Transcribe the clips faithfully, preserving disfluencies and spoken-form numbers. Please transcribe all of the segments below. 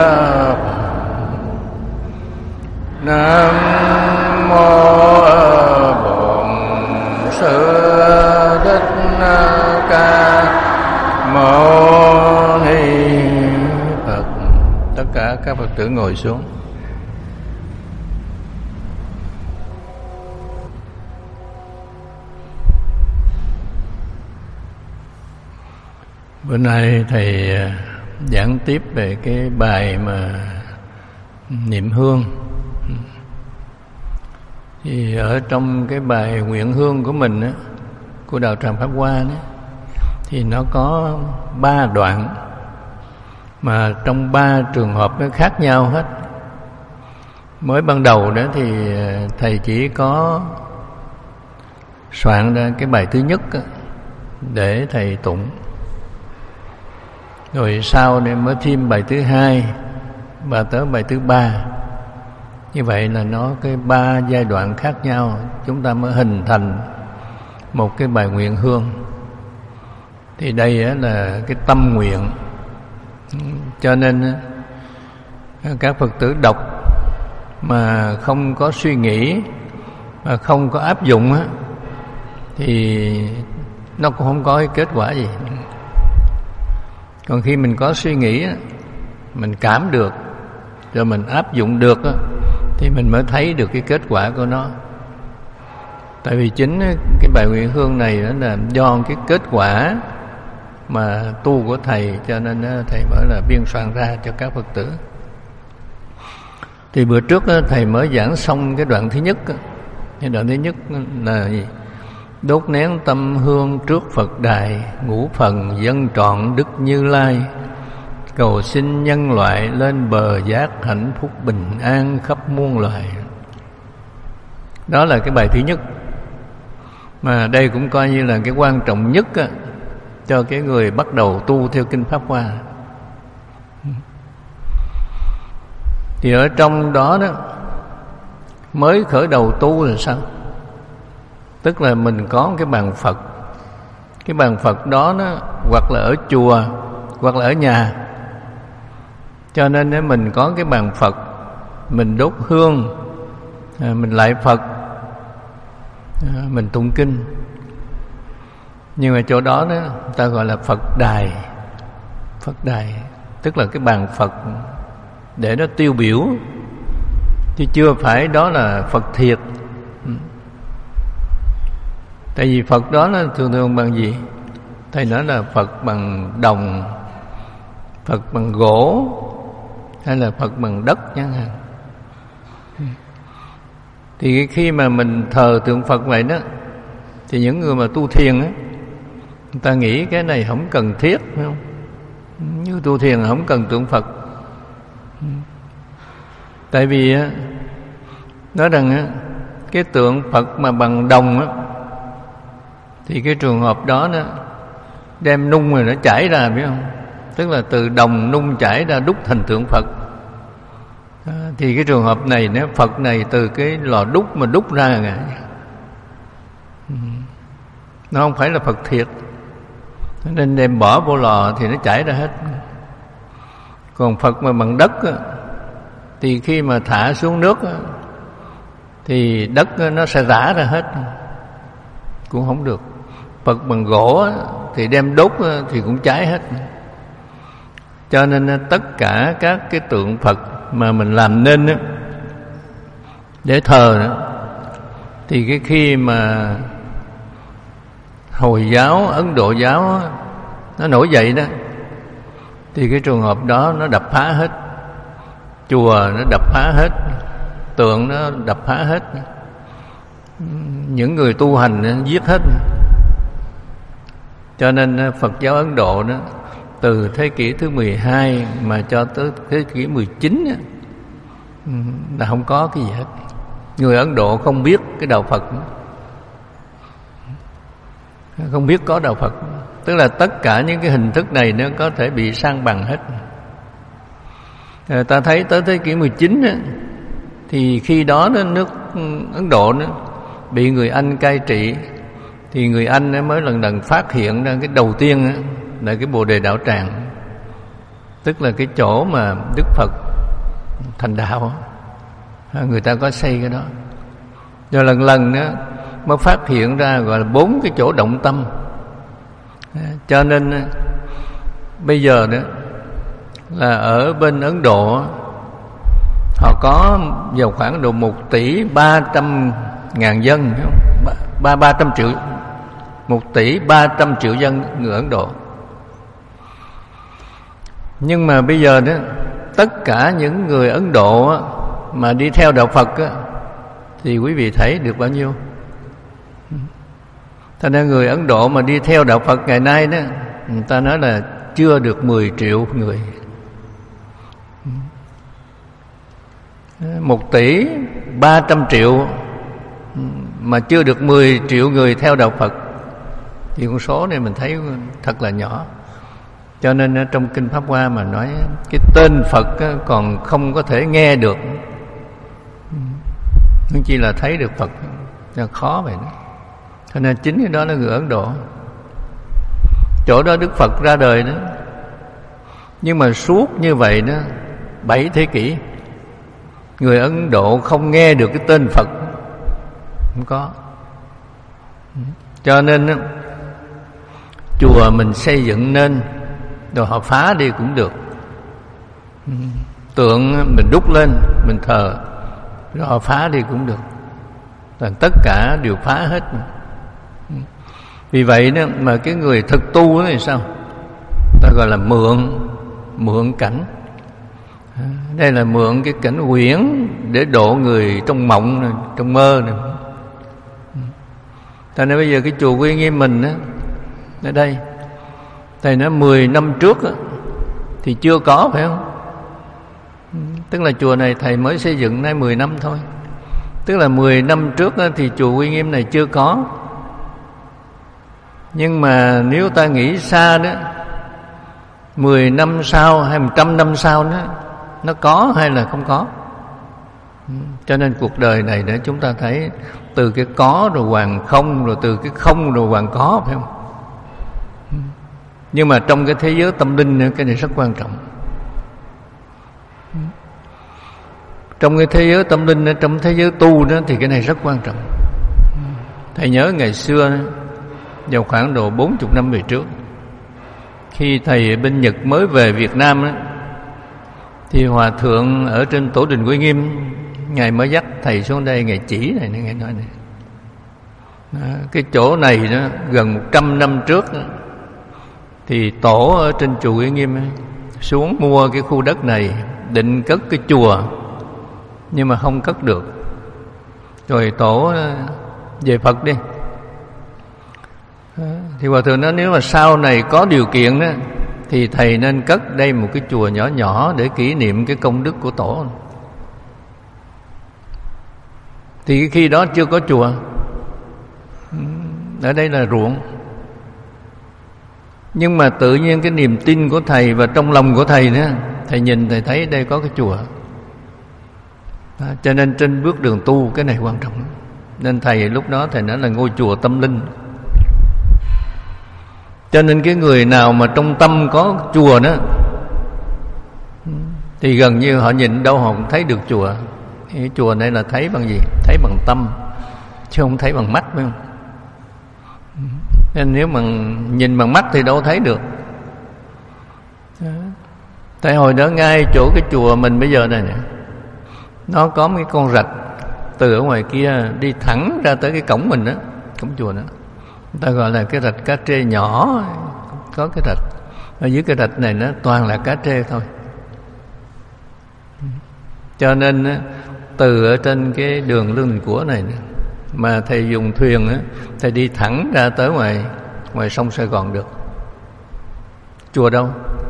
Nam mô Bổn Sư Thích Ca Mâu Ni Phật. Tất cả các Phật tử ngồi xuống. Bữa nay thầy giảng tiếp về cái bài mà niệm hương. Thì ở trong cái bài nguyện hương của mình á, của Đạo Tràng Pháp Hoa đó, thì nó có ba đoạn, mà trong ba trường hợp nó khác nhau hết. Mới ban đầu đó thì thầy chỉ có soạn ra cái bài thứ nhất á, để thầy tụng. Rồi sau này mới thêm bài thứ hai và tới bài thứ ba. Như vậy là nó cái ba giai đoạn khác nhau, chúng ta mới hình thành một cái bài nguyện hương. Thì đây á là cái tâm nguyện. Cho nên các Phật tử đọc mà không có suy nghĩ, mà không có áp dụng á, thì nó cũng không có cái kết quả gì. Còn khi mình có suy nghĩ, mình cảm được, rồi mình áp dụng được, thì mình mới thấy được cái kết quả của nó. Tại vì chính cái bài nguyện hương này là do cái kết quả mà tu của thầy, cho nên thầy mới là biên soạn ra cho các Phật tử. Thì bữa trước thầy mới giảng xong cái đoạn thứ nhất. Cái đoạn thứ nhất là gì? Đốt nén tâm hương trước Phật đài, ngũ phần dân trọn Đức Như Lai, cầu xin nhân loại lên bờ giác hạnh phúc bình an khắp muôn loài. Đó là cái bài thứ nhất, mà đây cũng coi như là cái quan trọng nhất á, cho cái người bắt đầu tu theo Kinh Pháp Hoa. Thì ở trong đó đó, mới khởi đầu tu là sao? Tức là mình có cái bàn Phật. Cái bàn Phật đó, đó hoặc là ở chùa hoặc là ở nhà. Cho nên nếu mình có cái bàn Phật, mình đốt hương, mình lạy Phật, mình tụng kinh. Nhưng mà chỗ đó, đó ta gọi là Phật đài. Phật đài tức là cái bàn Phật để nó tiêu biểu, chứ chưa phải đó là Phật thiệt. Tại vì Phật đó nó thường thường bằng gì? Thầy nói là Phật bằng đồng, Phật bằng gỗ, hay là Phật bằng đất chẳng hạn. Thì khi mà mình thờ tượng Phật vậy đó, thì những người mà tu thiền á, người ta nghĩ cái này không cần thiết, phải không? Như tu thiền không cần tượng Phật. Tại vì á, nói rằng á, cái tượng Phật mà bằng đồng á, thì cái trường hợp đó đó đem nung rồi nó chảy ra, biết không? Tức là từ đồng nung chảy ra đúc thành tượng Phật. À, thì cái trường hợp này, nếu Phật này từ cái lò đúc mà đúc ra nè, nó không phải là Phật thiệt, nên đem bỏ vô lò thì nó chảy ra hết. Còn Phật mà bằng đất á, thì khi mà thả xuống nước á, thì đất nó sẽ rã ra hết, cũng không được. Phật bằng gỗ thì đem đốt thì cũng cháy hết. Cho nên tất cả các cái tượng Phật mà mình làm nên để thờ, thì cái khi mà Hồi giáo, Ấn Độ giáo nó nổi dậy đó, thì cái trường hợp đó nó đập phá hết. Chùa nó đập phá hết, tượng nó đập phá hết, những người tu hành nó giết hết. Cho nên Phật giáo Ấn Độ đó, từ thế kỷ thứ mười hai mà cho tới thế kỷ mười chín là không có cái gì hết. Người Ấn Độ không biết cái đạo Phật, không biết có đạo Phật. Tức là tất cả những cái hình thức này nó có thể bị san bằng hết. Ta thấy tới thế kỷ mười chín á, thì khi đó, đó nước Ấn Độ đó, bị người Anh cai trị, thì người Anh mới lần lần phát hiện ra cái đầu tiên á, là cái Bồ Đề Đạo Tràng. tức là cái chỗ mà Đức Phật thành đạo, người ta có xây cái đó. Rồi lần lần đó mới phát hiện ra gọi là bốn cái chỗ động tâm. Cho nên bây giờ đó là ở bên Ấn Độ họ có vào khoảng độ một tỷ ba trăm ngàn dân, ba ba trăm triệu, một tỷ ba trăm triệu dân người Ấn Độ. Nhưng mà bây giờ đó tất cả những người Ấn Độ mà đi theo đạo Phật á, thì quý vị thấy được bao nhiêu? Thành ra người Ấn Độ mà đi theo đạo Phật ngày nay đó, người ta nói là chưa được mười triệu người. Một tỷ ba trăm triệu mà chưa được mười triệu người theo đạo Phật, thì con số này mình thấy thật là nhỏ. Cho nên trong Kinh Pháp Hoa mà nói cái tên Phật còn không có thể nghe được, nhưng chỉ là thấy được Phật là khó vậy đó. Cho nên chính cái đó là người Ấn Độ, chỗ đó Đức Phật ra đời đó. Nhưng mà suốt như vậy đó, bảy thế kỷ người Ấn Độ không nghe được cái tên Phật, không có. Cho nên đó, chùa mình xây dựng nên rồi họ phá đi cũng được, tượng mình đúc lên mình thờ rồi họ phá đi cũng được, toàn tất cả đều phá hết. Vì vậy đó mà cái người thực tu thì sao, ta gọi là mượn mượn cảnh. Đây là mượn cái cảnh huyễn để độ người trong mộng này, trong mơ này. Cho nên bây giờ cái chùa Quy Nghiêm mình á, ở đây thầy nói mười năm trước á, thì chưa có, phải không? Tức là chùa này thầy mới xây dựng nay mười năm thôi. Tức là mười năm trước á, thì chùa Quy Nghiêm này chưa có. Nhưng mà nếu ta nghĩ xa đó, mười năm sau hay một trăm năm sau đó, nó có hay là không có. Cho nên cuộc đời này để chúng ta thấy từ cái có rồi hoàn không, rồi từ cái không rồi hoàn có, phải không? Nhưng mà trong cái thế giới tâm linh, cái này rất quan trọng. Trong cái thế giới tâm linh, trong thế giới tu đó, thì cái này rất quan trọng. Thầy nhớ ngày xưa, vào khoảng độ bốn mươi năm về trước, khi thầy bên Nhật mới về Việt Nam đó, thì Hòa Thượng ở trên Tổ đình Quy Nghiêm, Ngài mới dắt thầy xuống đây, Ngài chỉ này, Ngài nói này. Đó, cái chỗ này đó, gần một trăm năm trước đó, thì Tổ ở trên chùa Quy Nghiêm ấy, xuống mua cái khu đất này, định cất cái chùa, nhưng mà không cất được. Rồi Tổ về Phật đi. Thì Hòa Thượng nói nếu mà sau này có điều kiện đó, thì thầy nên cất đây một cái chùa nhỏ nhỏ để kỷ niệm cái công đức của Tổ. Thì khi đó chưa có chùa, ở đây là ruộng. Nhưng mà tự nhiên cái niềm tin của thầy và trong lòng của thầy nữa, thầy nhìn thầy thấy đây có cái chùa. Đó, cho nên trên bước đường tu cái này quan trọng. Nên thầy lúc đó thầy nói là ngôi chùa tâm linh. Cho nên cái người nào mà trong tâm có chùa đó, thì gần như họ nhìn đâu họ cũng thấy được chùa. Cái chùa này là thấy bằng gì? Thấy bằng tâm, chứ không thấy bằng mắt, phải không? Nên nếu mà nhìn bằng mắt thì đâu thấy được. Tại hồi đó ngay chỗ cái chùa mình bây giờ này nè, nó có mấy con rạch từ ở ngoài kia đi thẳng ra tới cái cổng mình đó, cổng chùa đó. Người ta gọi là cái rạch cá trê nhỏ, có cái rạch. Ở dưới cái rạch này nó toàn là cá trê thôi. Cho nên từ ở trên cái đường Lương Đình Của này mà thầy dùng thuyền á, thầy đi thẳng ra tới ngoài ngoài sông Sài Gòn được. Chùa đâu?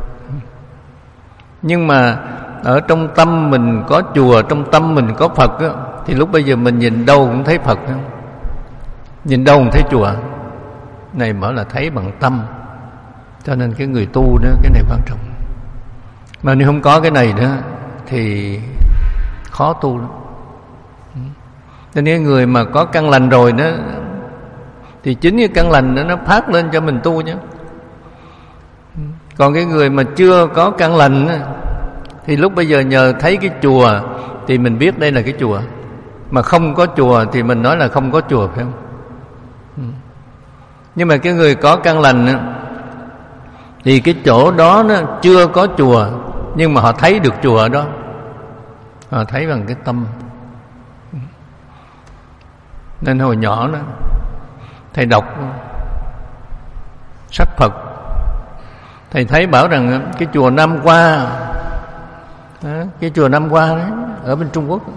Nhưng mà ở trong tâm mình có chùa, trong tâm mình có Phật á, thì lúc bây giờ mình nhìn đâu cũng thấy Phật, nhìn đâu cũng thấy chùa. Này mới là thấy bằng tâm. Cho nên cái người tu đó, cái này quan trọng. Mà nếu không có cái này đó thì khó tu lắm. Cho nên người mà có căn lành rồi đó, thì chính cái căn lành đó nó phát lên cho mình tu chứ. Còn cái người mà chưa có căn lành á, thì lúc bây giờ nhờ thấy cái chùa thì mình biết đây là cái chùa. Mà không có chùa thì mình nói là không có chùa, phải không? Nhưng mà cái người có căn lành á, thì cái chỗ đó nó chưa có chùa, nhưng mà họ thấy được chùa ở đó. Họ thấy bằng cái tâm. Nên hồi nhỏ đó, thầy đọc sách Phật, thầy thấy bảo rằng cái chùa Nam Hoa, cái chùa Nam Hoa đấy, ở bên Trung Quốc,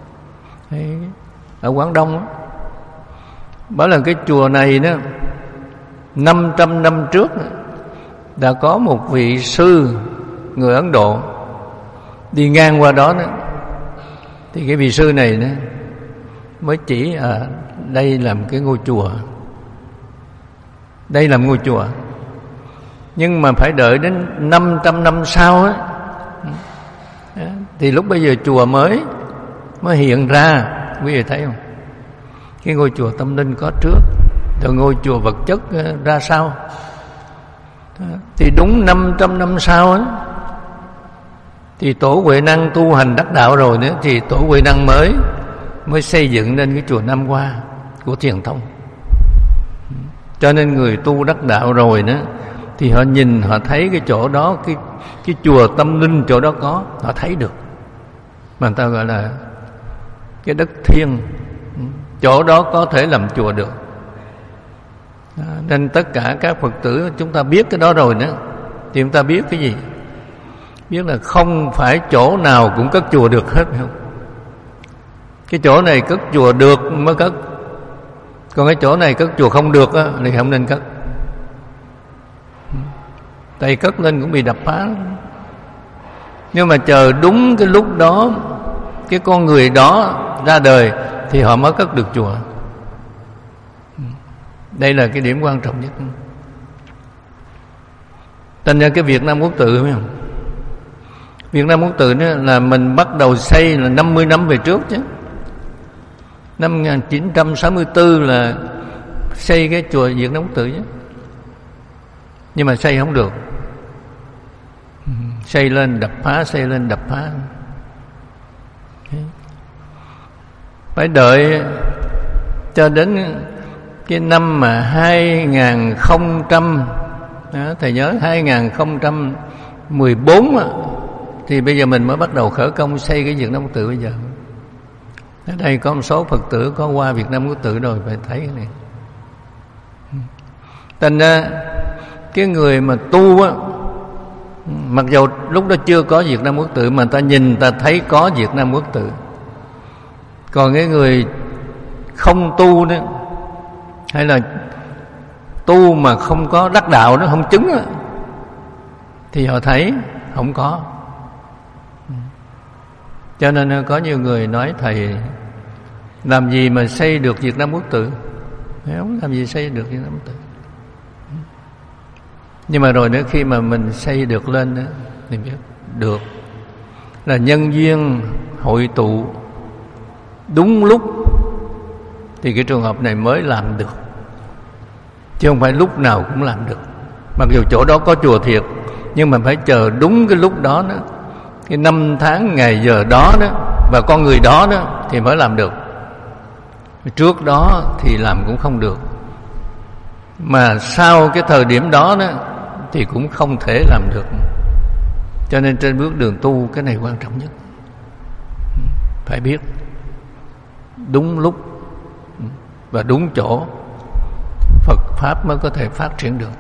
ở Quảng Đông đó, bảo là cái chùa này đó năm trăm năm trước đã có một vị sư người Ấn Độ đi ngang qua đó, đó thì cái vị sư này đó mới chỉ à, đây là một cái ngôi chùa, đây là một ngôi chùa. Nhưng mà phải đợi đến năm trăm năm sau á, thì lúc bây giờ chùa mới mới hiện ra. Quý vị thấy không? Cái ngôi chùa tâm linh có trước, rồi ngôi chùa vật chất ra sau. Thì đúng năm trăm năm sau á, thì Tổ Huệ Năng tu hành đắc đạo rồi nữa, thì Tổ Huệ Năng mới mới xây dựng nên cái chùa Nam Hoa của Thiền Tông. Cho nên người tu đắc đạo rồi nữa, thì họ nhìn, họ thấy cái chỗ đó, cái cái chùa tâm linh chỗ đó có, họ thấy được. Mà người ta gọi là cái đất thiêng, chỗ đó có thể làm chùa được. À, nên tất cả các Phật tử chúng ta biết cái đó rồi nữa, thì chúng ta biết cái gì? Biết là không phải chỗ nào cũng cất chùa được hết, không? Cái chỗ này cất chùa được mới cất, còn cái chỗ này cất chùa không được á, thì không nên cất. Tại cất lên cũng bị đập phá. Nhưng mà chờ đúng cái lúc đó, cái con người đó ra đời, thì họ mới cất được chùa. Đây là cái điểm quan trọng nhất. Thành ra cái Việt Nam Quốc Tự, phải không? Việt Nam Quốc Tự là mình bắt đầu xây là năm mươi năm về trước chứ. Năm một nghìn chín trăm sáu mươi tư là xây cái chùa Việt Nam Quốc Tự chứ. Nhưng mà xây không được. Xây lên đập phá, xây lên đập phá. Phải đợi cho đến cái năm mà hai nghìn không trăm, đó, thầy nhớ hai nghìn không trăm mười bốn á, thì bây giờ mình mới bắt đầu khởi công xây cái Việt Nam Quốc Tự bây giờ. Ở đây có một số Phật tử có qua Việt Nam Quốc Tự rồi, phải thấy cái này. Thành ra cái người mà tu á, mặc dù lúc đó chưa có Việt Nam Quốc Tự, mà ta nhìn ta thấy có Việt Nam Quốc Tự. Còn cái người không tu đó, hay là tu mà không có đắc đạo, nó không chứng đó, thì họ thấy không có. Cho nên có nhiều người nói thầy làm gì mà xây được Việt Nam Quốc Tự, không làm gì xây được Việt Nam Quốc Tự. Nhưng mà rồi nữa khi mà mình xây được lên đó, thì biết được là nhân duyên hội tụ đúng lúc, thì cái trường hợp này mới làm được, chứ không phải lúc nào cũng làm được. Mặc dù chỗ đó có chùa thiệt, nhưng mà phải chờ đúng cái lúc đó đó, cái năm tháng ngày giờ đó đó, và con người đó đó thì mới làm được. Trước đó thì làm cũng không được, mà sau cái thời điểm đó đó thì cũng không thể làm được. Cho nên trên bước đường tu, cái này quan trọng nhất. Phải biết đúng lúc và đúng chỗ, Phật Pháp mới có thể phát triển được.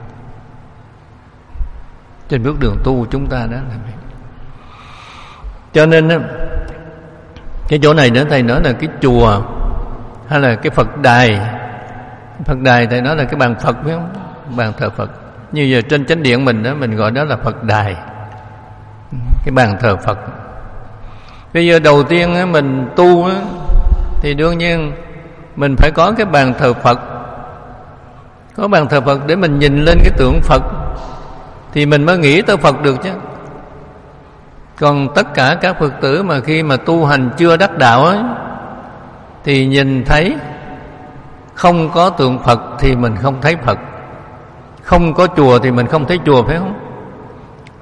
Trên bước đường tu chúng ta đó là vậy. Cho nên cái chỗ này nữa thầy nói là cái chùa hay là cái Phật đài. Phật đài thầy nói là cái bàn Phật, phải không? Bàn thờ Phật. Như giờ trên chánh điện mình đó, mình gọi đó là Phật đài, cái bàn thờ Phật. Bây giờ đầu tiên mình tu thì đương nhiên mình phải có cái bàn thờ Phật. Có bàn thờ Phật để mình nhìn lên cái tượng Phật thì mình mới nghĩ tới Phật được chứ. Còn tất cả các Phật tử mà khi mà tu hành chưa đắc đạo ấy, thì nhìn thấy không có tượng Phật thì mình không thấy Phật, không có chùa thì mình không thấy chùa, phải không?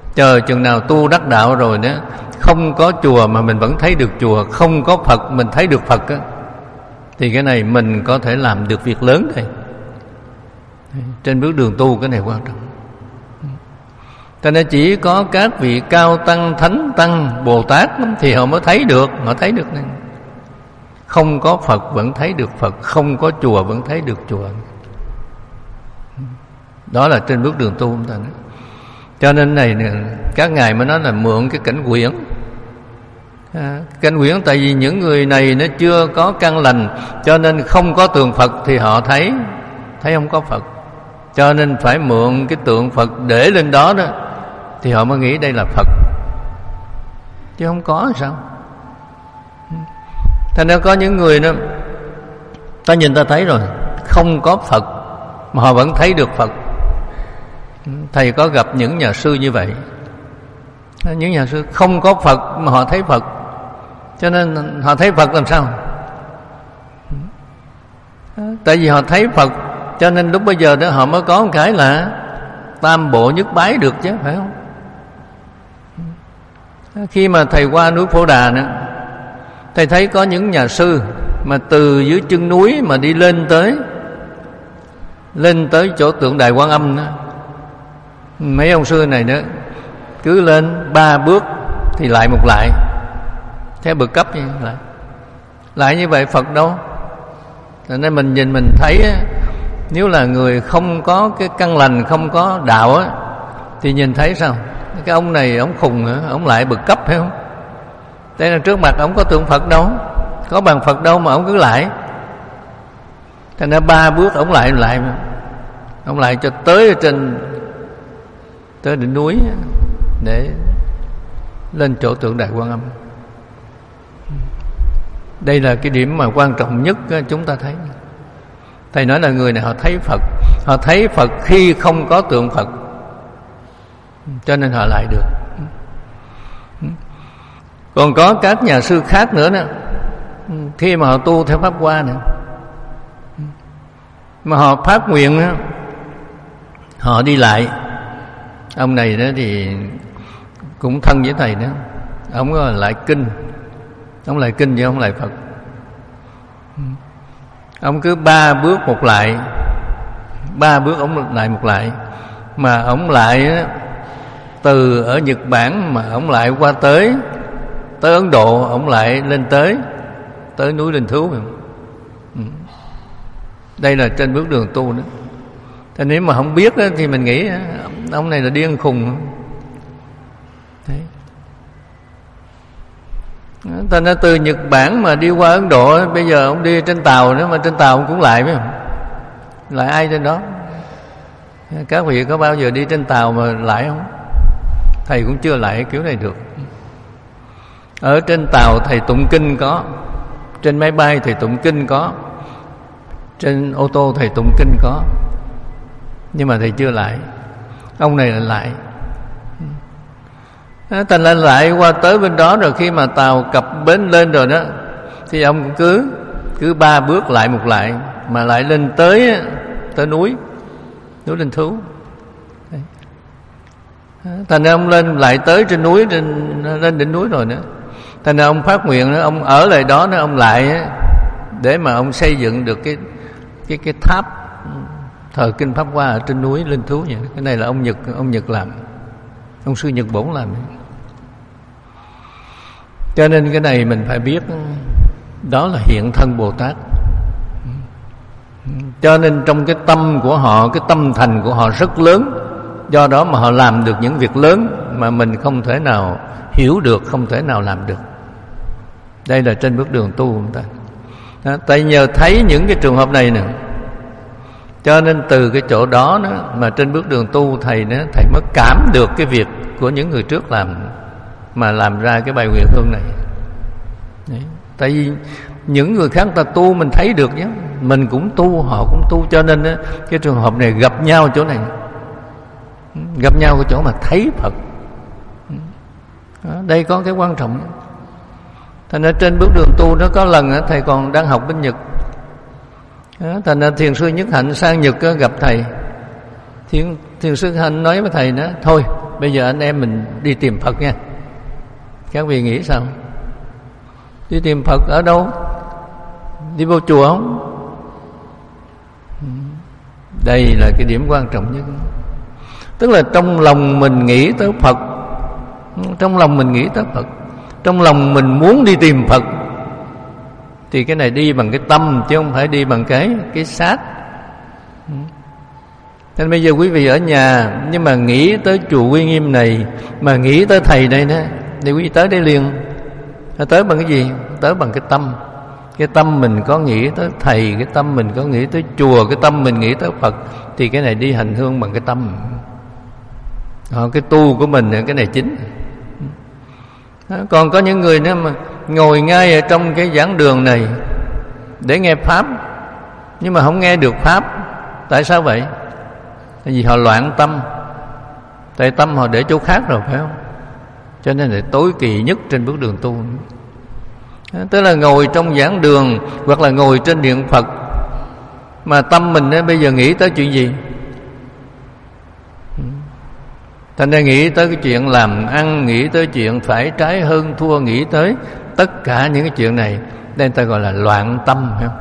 Chờ chừng nào tu đắc đạo rồi đó, không có chùa mà mình vẫn thấy được chùa, không có Phật mình thấy được Phật á, thì cái này mình có thể làm được việc lớn đây. Trên bước đường tu cái này quan trọng. Cho nên chỉ có các vị cao tăng, thánh tăng, Bồ Tát thì họ mới thấy được, họ thấy được này. Không có Phật vẫn thấy được Phật, không có chùa vẫn thấy được chùa. Đó là trên bước đường tu chúng ta nói. Cho nên này các ngài mới nói là mượn cái cảnh quyển. À, cảnh quyển tại vì những người này nó chưa có căn lành, cho nên không có tượng Phật thì họ thấy thấy không có Phật, cho nên phải mượn cái tượng Phật để lên đó đó thì họ mới nghĩ đây là Phật, chứ không có sao. Thành ra có những người đó ta nhìn ta thấy rồi không có Phật mà họ vẫn thấy được Phật. Thầy có gặp những nhà sư như vậy, những nhà sư không có Phật mà họ thấy Phật, cho nên họ thấy Phật làm sao? Tại vì họ thấy Phật, cho nên lúc bây giờ đó họ mới có một cái là tam bộ nhất bái được chứ, phải không? Khi mà thầy qua núi Phổ Đà nữa, thầy thấy có những nhà sư mà từ dưới chân núi mà đi lên tới lên tới chỗ tượng Đài Quan Âm đó. Mấy ông sư này nữa cứ lên ba bước thì lại một lại, theo bậc cấp như lại lại như vậy. Phật đâu? Cho nên mình nhìn mình thấy á, nếu là người không có cái căn lành, không có đạo á, thì nhìn thấy sao? Cái ông này ông khùng hả? Ông lại bậc cấp phải không? Đây là trước mặt ông có tượng Phật đâu, có bằng Phật đâu mà ông cứ lại. Thành ra ba bước ông lại lại ông lại cho tới trên tới đỉnh núi để lên chỗ tượng Đài Quan Âm. Đây là cái điểm mà quan trọng nhất chúng ta thấy. Thầy nói là người này họ thấy Phật, họ thấy Phật khi không có tượng Phật, cho nên họ lại được. Còn có các nhà sư khác nữa nè, khi mà họ tu theo Pháp Hoa nè, mà họ phát nguyện đó, họ đi lại. Ông này đó thì cũng thân với thầy đó, ông lại kinh, ông lại kinh chứ ông lại Phật. Ông cứ ba bước một lại, ba bước ông lại một lại, mà ông lại đó, từ ở Nhật Bản mà ông lại qua tới tới Ấn Độ, ông lại lên tới tới núi Linh Thú. Đây là trên bước đường tu đó. Thế nếu mà không biết đó, thì mình nghĩ ông này là điên khùng. Thế. Thành ra từ Nhật Bản mà đi qua Ấn Độ, bây giờ ông đi trên tàu nữa, mà trên tàu ông cũng lại, phải không? Lại ai trên đó? Các vị có bao giờ đi trên tàu mà lại không? Thầy cũng chưa lại kiểu này được. Ở trên tàu thầy tụng kinh có, trên máy bay thầy tụng kinh có, trên ô tô thầy tụng kinh có, nhưng mà thầy chưa lại. Ông này là lại. Thành ra lại qua tới bên đó rồi, khi mà tàu cập bến lên rồi đó, thì ông cũng cứ cứ ba bước lại một lại, mà lại lên tới tới núi núi Linh Thú. Thành ra ông lên lại tới trên núi, trên lên đỉnh núi rồi nữa. Thành ra ông phát nguyện nữa, ông ở lại đó nữa, ông lại để mà ông xây dựng được cái cái cái tháp thờ kinh Pháp Hoa ở trên núi Linh Thú vậy. Cái này là ông Nhật ông Nhật làm, ông sư Nhật Bổn làm. Cho nên cái này mình phải biết, đó là hiện thân Bồ Tát. Cho nên trong cái tâm của họ, cái tâm thành của họ rất lớn, do đó mà họ làm được những việc lớn mà mình không thể nào hiểu được, không thể nào làm được. Đây là trên bước đường tu của chúng ta. Đó, tại nhờ thấy những cái trường hợp này nè, cho nên từ cái chỗ đó, đó mà trên bước đường tu thầy đó, thầy mới cảm được cái việc của những người trước làm, mà làm ra cái bài nguyện hương này. Đấy. Tại vì những người khác ta tu mình thấy được nhé, mình cũng tu, họ cũng tu, cho nên đó, cái trường hợp này gặp nhau chỗ này, gặp nhau cái chỗ mà thấy Phật. Đó, đây có cái quan trọng. Thành ra trên bước đường tu nó có lần đó, thầy còn đang học bên Nhật. Đó, thành ra thiền sư Nhất Hạnh sang Nhật đó, gặp thầy. Thiền, thiền sư Hạnh nói với thầy đó, thôi bây giờ anh em mình đi tìm Phật nha. Các vị nghĩ sao? Đi tìm Phật ở đâu? Đi vô chùa không? Đây là cái điểm quan trọng nhất. Tức là trong lòng mình nghĩ tới Phật, trong lòng mình nghĩ tới Phật, trong lòng mình muốn đi tìm Phật, thì cái này đi bằng cái tâm chứ không phải đi bằng cái cái xác. Nên bây giờ quý vị ở nhà nhưng mà nghĩ tới chùa Uy Nghiêm này, mà nghĩ tới thầy đây đó, thì quý vị tới đây liền. Tới bằng cái gì? Tới bằng cái tâm. Cái tâm mình có nghĩ tới thầy, cái tâm mình có nghĩ tới chùa, cái tâm mình nghĩ tới Phật, thì cái này đi hành hương bằng cái tâm. Đó, cái tu của mình cái này chính. Đó, còn có những người nữa mà ngồi ngay ở trong cái giảng đường này để nghe Pháp, nhưng mà không nghe được Pháp. Tại sao vậy? Tại vì họ loạn tâm. Tại tâm họ để chỗ khác rồi, phải không? Cho nên là tối kỵ nhất trên bước đường tu. Đó, tức là ngồi trong giảng đường hoặc là ngồi trên điện Phật, mà tâm mình ấy, bây giờ nghĩ tới chuyện gì? Thành ra nghĩ tới cái chuyện làm ăn, nghĩ tới chuyện phải trái hơn thua, nghĩ tới tất cả những cái chuyện này, nên ta gọi là loạn tâm, phải không?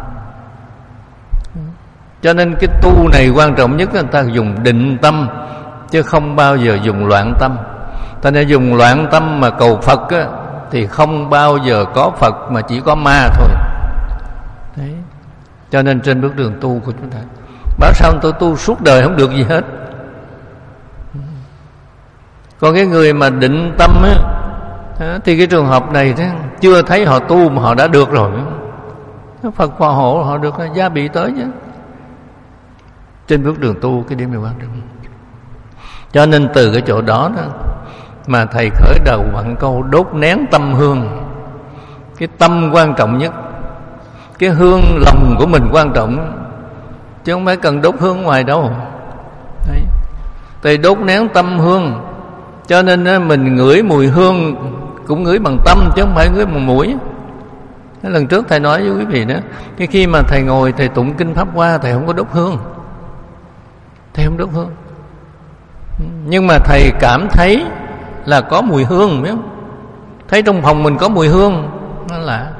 Cho nên cái tu này quan trọng nhất là người ta dùng định tâm, chứ không bao giờ dùng loạn tâm. Ta nên dùng loạn tâm mà cầu Phật á, thì không bao giờ có Phật mà chỉ có ma thôi. Đấy. Cho nên trên bước đường tu của chúng ta, bảo sao tôi tu suốt đời không được gì hết. Còn cái người mà định tâm á, thì cái trường hợp này đó, chưa thấy họ tu mà họ đã được rồi. Phật phò hộ họ được gia bị tới chứ. Trên bước đường tu cái điểm này quan trọng. Cho nên từ cái chỗ đó đó mà thầy khởi đầu bằng câu đốt nén tâm hương. Cái tâm quan trọng nhất, cái hương lòng của mình quan trọng, chứ không phải cần đốt hương ngoài đâu. Đấy. Thầy đốt nén tâm hương, cho nên mình ngửi mùi hương cũng ngửi bằng tâm chứ không phải ngửi bằng mũi. Lần trước thầy nói với quý vị đó, cái khi mà thầy ngồi thầy tụng kinh Pháp Hoa, thầy không có đốt hương, thầy không đốt hương, nhưng mà thầy cảm thấy là có mùi hương, biết không? Thấy trong phòng mình có mùi hương, nó lạ.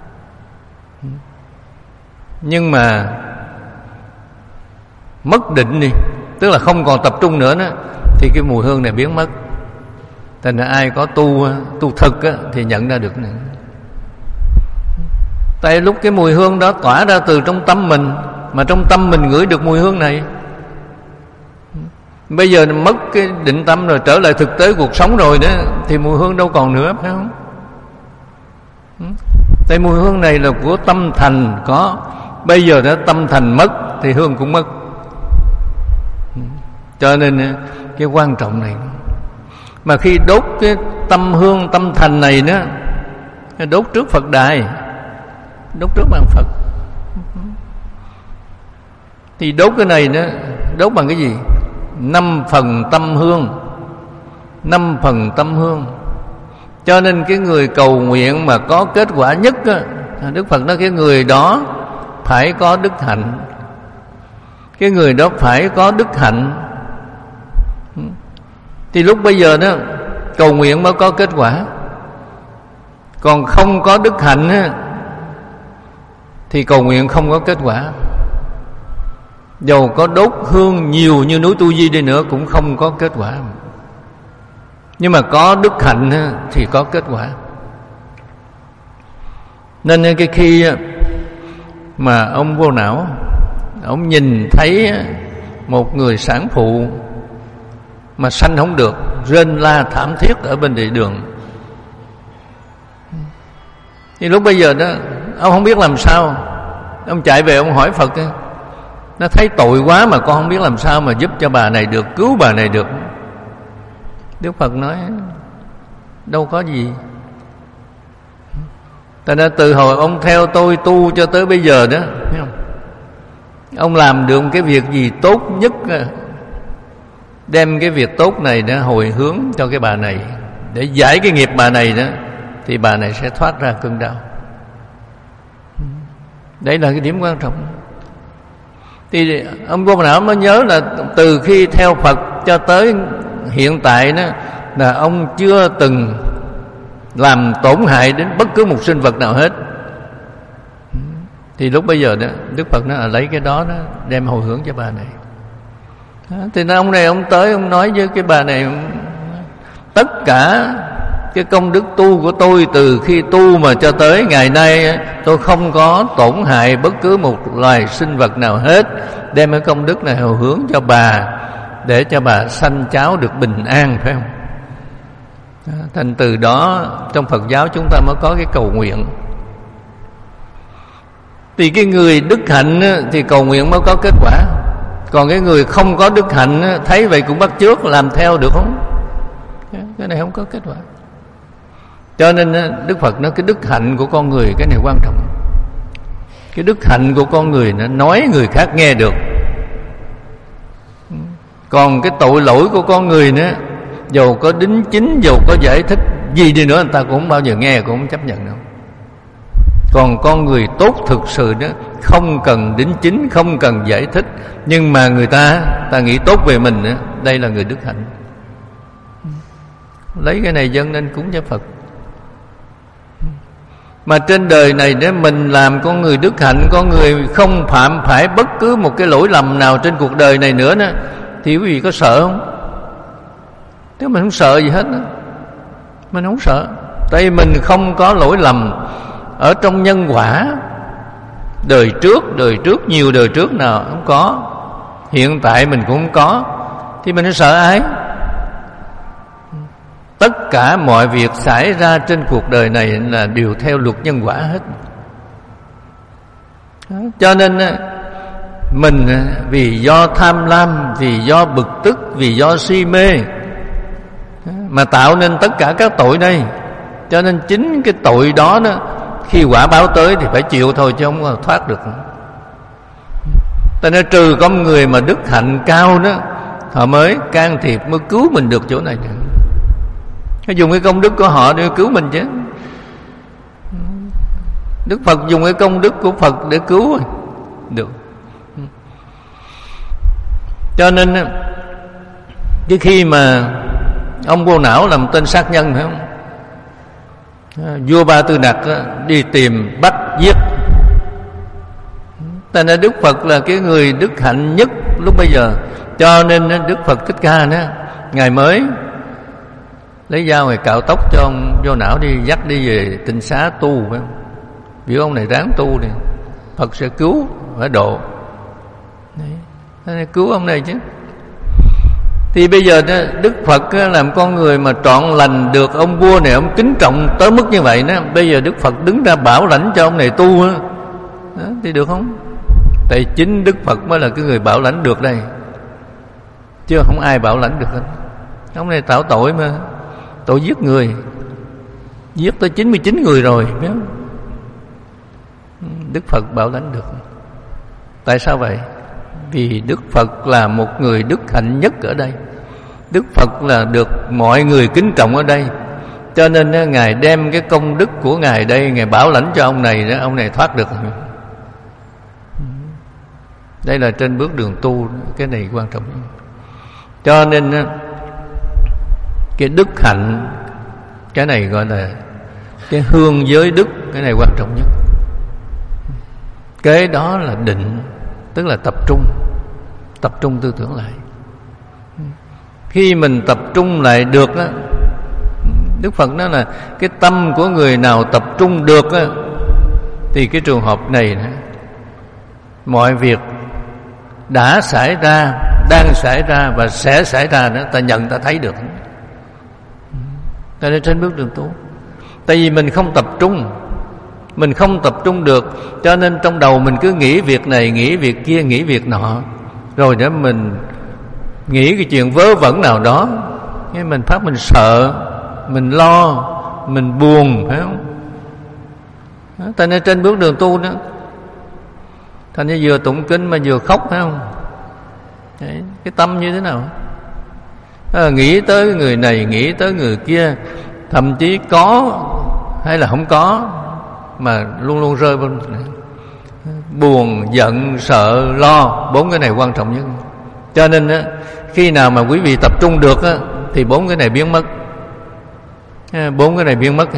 Nhưng mà mất định đi, tức là không còn tập trung nữa đó, thì cái mùi hương này biến mất. Thành ra ai có tu tu thực á, thì nhận ra được này. Tại lúc cái mùi hương đó tỏa ra từ trong tâm mình, mà trong tâm mình ngửi được mùi hương này. Bây giờ mất cái định tâm rồi, trở lại thực tế cuộc sống rồi đó, thì mùi hương đâu còn nữa, phải không? Tại mùi hương này là của tâm thành có. Bây giờ đó tâm thành mất thì hương cũng mất. Cho nên cái quan trọng này, mà khi đốt cái tâm hương tâm thành này đó, đốt trước Phật đài, đốt trước bàn Phật. Thì đốt cái này đó, đốt bằng cái gì? Năm phần tâm hương. Năm phần tâm hương. Cho nên cái người cầu nguyện mà có kết quả nhất á, Đức Phật nói cái người đó phải có đức hạnh. Cái người đó phải có đức hạnh. Thì lúc bây giờ đó cầu nguyện mới có kết quả. Còn không có đức hạnh á, thì cầu nguyện không có kết quả. Dầu có đốt hương nhiều như núi Tu Di đi nữa cũng không có kết quả. Nhưng mà có đức hạnh á, thì có kết quả. Nên cái khi mà ông Vô Não, ông nhìn thấy một người sản phụ mà sanh không được, rên la thảm thiết ở bên địa đường, thì lúc bây giờ đó ông không biết làm sao. Ông chạy về ông hỏi Phật, nó thấy tội quá mà con không biết làm sao mà giúp cho bà này được, cứu bà này được. Đức Phật nói đâu có gì. Tại nên từ hồi ông theo tôi tu cho tới bây giờ đó, thấy không? Ông làm được cái việc gì tốt nhất, đem cái việc tốt này đó hồi hướng cho cái bà này, để giải cái nghiệp bà này đó, thì bà này sẽ thoát ra cơn đau. Đấy là cái điểm quan trọng. Thì ông Vô Não mới nhớ là từ khi theo Phật cho tới hiện tại đó là ông chưa từng làm tổn hại đến bất cứ một sinh vật nào hết. Thì lúc bây giờ đó Đức Phật nó lấy cái đó đó đem hồi hướng cho bà này. Đó, thì ông này ông tới ông nói với cái bà này, tất cả cái công đức tu của tôi từ khi tu mà cho tới ngày nay, tôi không có tổn hại bất cứ một loài sinh vật nào hết. Đem cái công đức này hồi hướng cho bà, để cho bà sanh cháu được bình an, phải không? Thành từ đó trong Phật giáo chúng ta mới có cái cầu nguyện. Thì cái người đức hạnh thì cầu nguyện mới có kết quả. Còn cái người không có đức hạnh thấy vậy cũng bắt chước làm theo được không? Cái này không có kết quả. Cho nên Đức Phật nói cái đức hạnh của con người, cái này quan trọng. Cái đức hạnh của con người nó nói người khác nghe được. Còn cái tội lỗi của con người nữa, dầu có đính chính, dầu có giải thích gì đi nữa, người ta cũng không bao giờ nghe, cũng không chấp nhận đâu. Còn con người tốt thực sự đó, không cần đính chính, không cần giải thích, nhưng mà người ta ta nghĩ tốt về mình đó, đây là người đức hạnh. Lấy cái này dâng lên cúng cho Phật. Mà trên đời này nếu mình làm con người đức hạnh, con người không phạm phải bất cứ một cái lỗi lầm nào trên cuộc đời này nữa đó, thì quý vị có sợ không? Nếu mình không sợ gì hết đó. Mình không sợ. Tại vì mình không có lỗi lầm ở trong nhân quả. Đời trước, đời trước, nhiều đời trước nào không có, hiện tại mình cũng không có, thì mình sợ ai? Tất cả mọi việc xảy ra trên cuộc đời này là đều theo luật nhân quả hết. Cho nên mình vì do tham lam, vì do bực tức, vì do si mê mà tạo nên tất cả các tội này. Cho nên chính cái tội đó đó, khi quả báo tới thì phải chịu thôi, chứ không thoát được. Ta nói trừ có người mà đức hạnh cao đó, họ mới can thiệp, mới cứu mình được chỗ này. Họ dùng cái công đức của họ để cứu mình chứ. Đức Phật dùng cái công đức của Phật để cứu được. Cho nên cái khi mà ông Vô Não làm tên sát nhân, phải không? Vua Ba Tư Nặc đi tìm bắt giết. Ta nói Đức Phật là cái người đức hạnh nhất lúc bây giờ. Cho nên Đức Phật Thích Ca đó, Ngài mới lấy dao Ngài cạo tóc cho ông Vô Não đi, dắt đi về Tịnh Xá tu, phải không? Vì ông này ráng tu đi, Phật sẽ cứu, phải độ. Đấy, cứu ông này chứ. Thì bây giờ Đức Phật làm con người mà trọn lành được ông vua này, ông kính trọng tới mức như vậy đó. Bây giờ Đức Phật đứng ra bảo lãnh cho ông này tu đó, thì được không? Tại chính Đức Phật mới là cái người bảo lãnh được đây, chứ không ai bảo lãnh được hết. Ông này tạo tội mà, tội giết người, giết tới chín mươi chín người rồi, biết không? Đức Phật bảo lãnh được. Tại sao vậy? Vì Đức Phật là một người đức hạnh nhất ở đây. Đức Phật là được mọi người kính trọng ở đây. Cho nên Ngài đem cái công đức của Ngài đây, Ngài bảo lãnh cho ông này đó, ông này thoát được. Đây là trên bước đường tu, cái này quan trọng. Cho nên cái đức hạnh, cái này gọi là cái hương giới đức, cái này quan trọng nhất. Cái đó là định, tức là tập trung, tập trung tư tưởng lại. Khi mình tập trung lại được đó, Đức Phật nói là cái tâm của người nào tập trung được đó, thì cái trường hợp này đó, mọi việc đã xảy ra, đang xảy ra và sẽ xảy ra đó, ta nhận, ta thấy được. Tại nên trên bước đường tu, tại vì mình không tập trung, mình không tập trung được, cho nên trong đầu mình cứ nghĩ việc này, nghĩ việc kia, nghĩ việc nọ, rồi để mình nghĩ cái chuyện vớ vẩn nào đó, cái mình phát mình sợ, mình lo, mình buồn, phải không? Đó, tại nên trên bước đường tu đó, thành ra vừa tụng kinh mà vừa khóc, phải không? Đấy, cái tâm như thế nào? À, nghĩ tới người này, nghĩ tới người kia, thậm chí có hay là không có, mà luôn luôn rơi bên buồn, giận, sợ, lo. Bốn cái này quan trọng nhất. Cho nên á, khi nào mà quý vị tập trung được á, thì bốn cái này biến mất. Bốn cái này biến mất.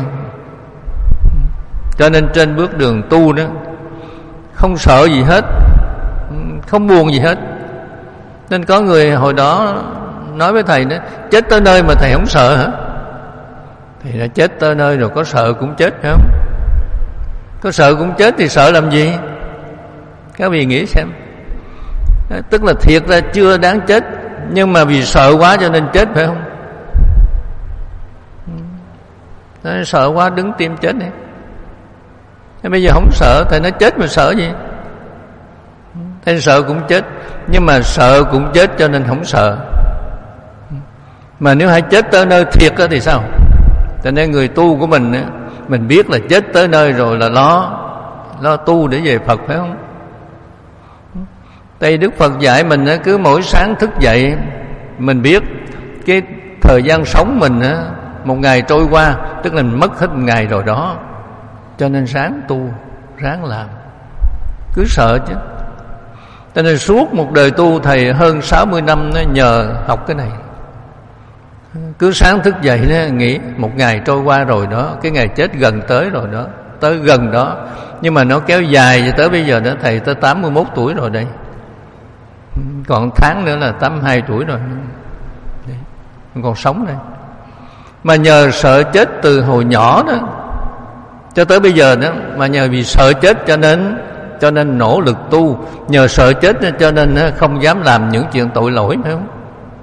Cho nên trên bước đường tu đó, không sợ gì hết, không buồn gì hết. Nên có người hồi đó nói với thầy đó, chết tới nơi mà thầy không sợ hả? Thì đã chết tới nơi rồi, có sợ cũng chết phải không? Có sợ cũng chết thì sợ làm gì? Các vị nghĩ xem. Tức là thiệt ra chưa đáng chết, nhưng mà vì sợ quá cho nên chết phải không? Nên sợ quá đứng tim chết đi. Thế bây giờ không sợ, thầy nói chết mà sợ gì? Thầy sợ cũng chết, nhưng mà sợ cũng chết cho nên không sợ. Mà nếu hãy chết tới nơi thiệt thì sao? Cho nên người tu của mình, mình biết là chết tới nơi rồi là lo lo tu để về Phật phải không? Đây Đức Phật dạy mình cứ mỗi sáng thức dậy, mình biết cái thời gian sống mình một ngày trôi qua, tức là mình mất hết một ngày rồi đó. Cho nên ráng tu, ráng làm, cứ sợ chứ. Cho nên suốt một đời tu, thầy hơn sáu mươi năm nhờ học cái này. Cứ sáng thức dậy đó, nghĩ một ngày trôi qua rồi đó, cái ngày chết gần tới rồi đó, tới gần đó. Nhưng mà nó kéo dài cho tới bây giờ đó, thầy tới tám mươi mốt tuổi rồi đây. Còn tháng nữa là tám mươi hai tuổi rồi. Đấy, còn sống đây. Mà nhờ sợ chết từ hồi nhỏ đó cho tới bây giờ đó, mà nhờ vì sợ chết cho nên cho nên nỗ lực tu, nhờ sợ chết cho nên không dám làm những chuyện tội lỗi, phải không?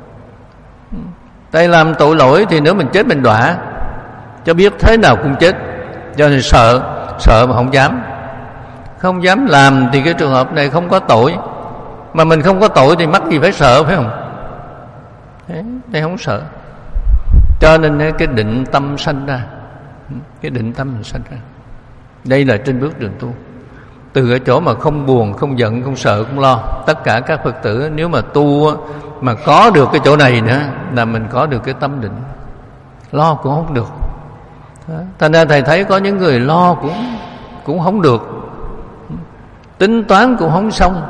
Tại làm tội lỗi thì nếu mình chết mình đọa, cho biết thế nào cũng chết, cho nên sợ, sợ mà không dám, không dám làm. Thì cái trường hợp này không có tội, mà mình không có tội thì mắc gì phải sợ, phải không? Thế, đây không sợ. Cho nên cái định tâm sanh ra, cái định tâm mình sanh ra. Đây là trên bước đường tu. Từ cái chỗ mà không buồn, không giận, không sợ, không lo. Tất cả các Phật tử nếu mà tu mà có được cái chỗ này nữa là mình có được cái tâm định. Lo cũng không được. Thành ra thầy thấy có những người lo cũng cũng không được, tính toán cũng không xong.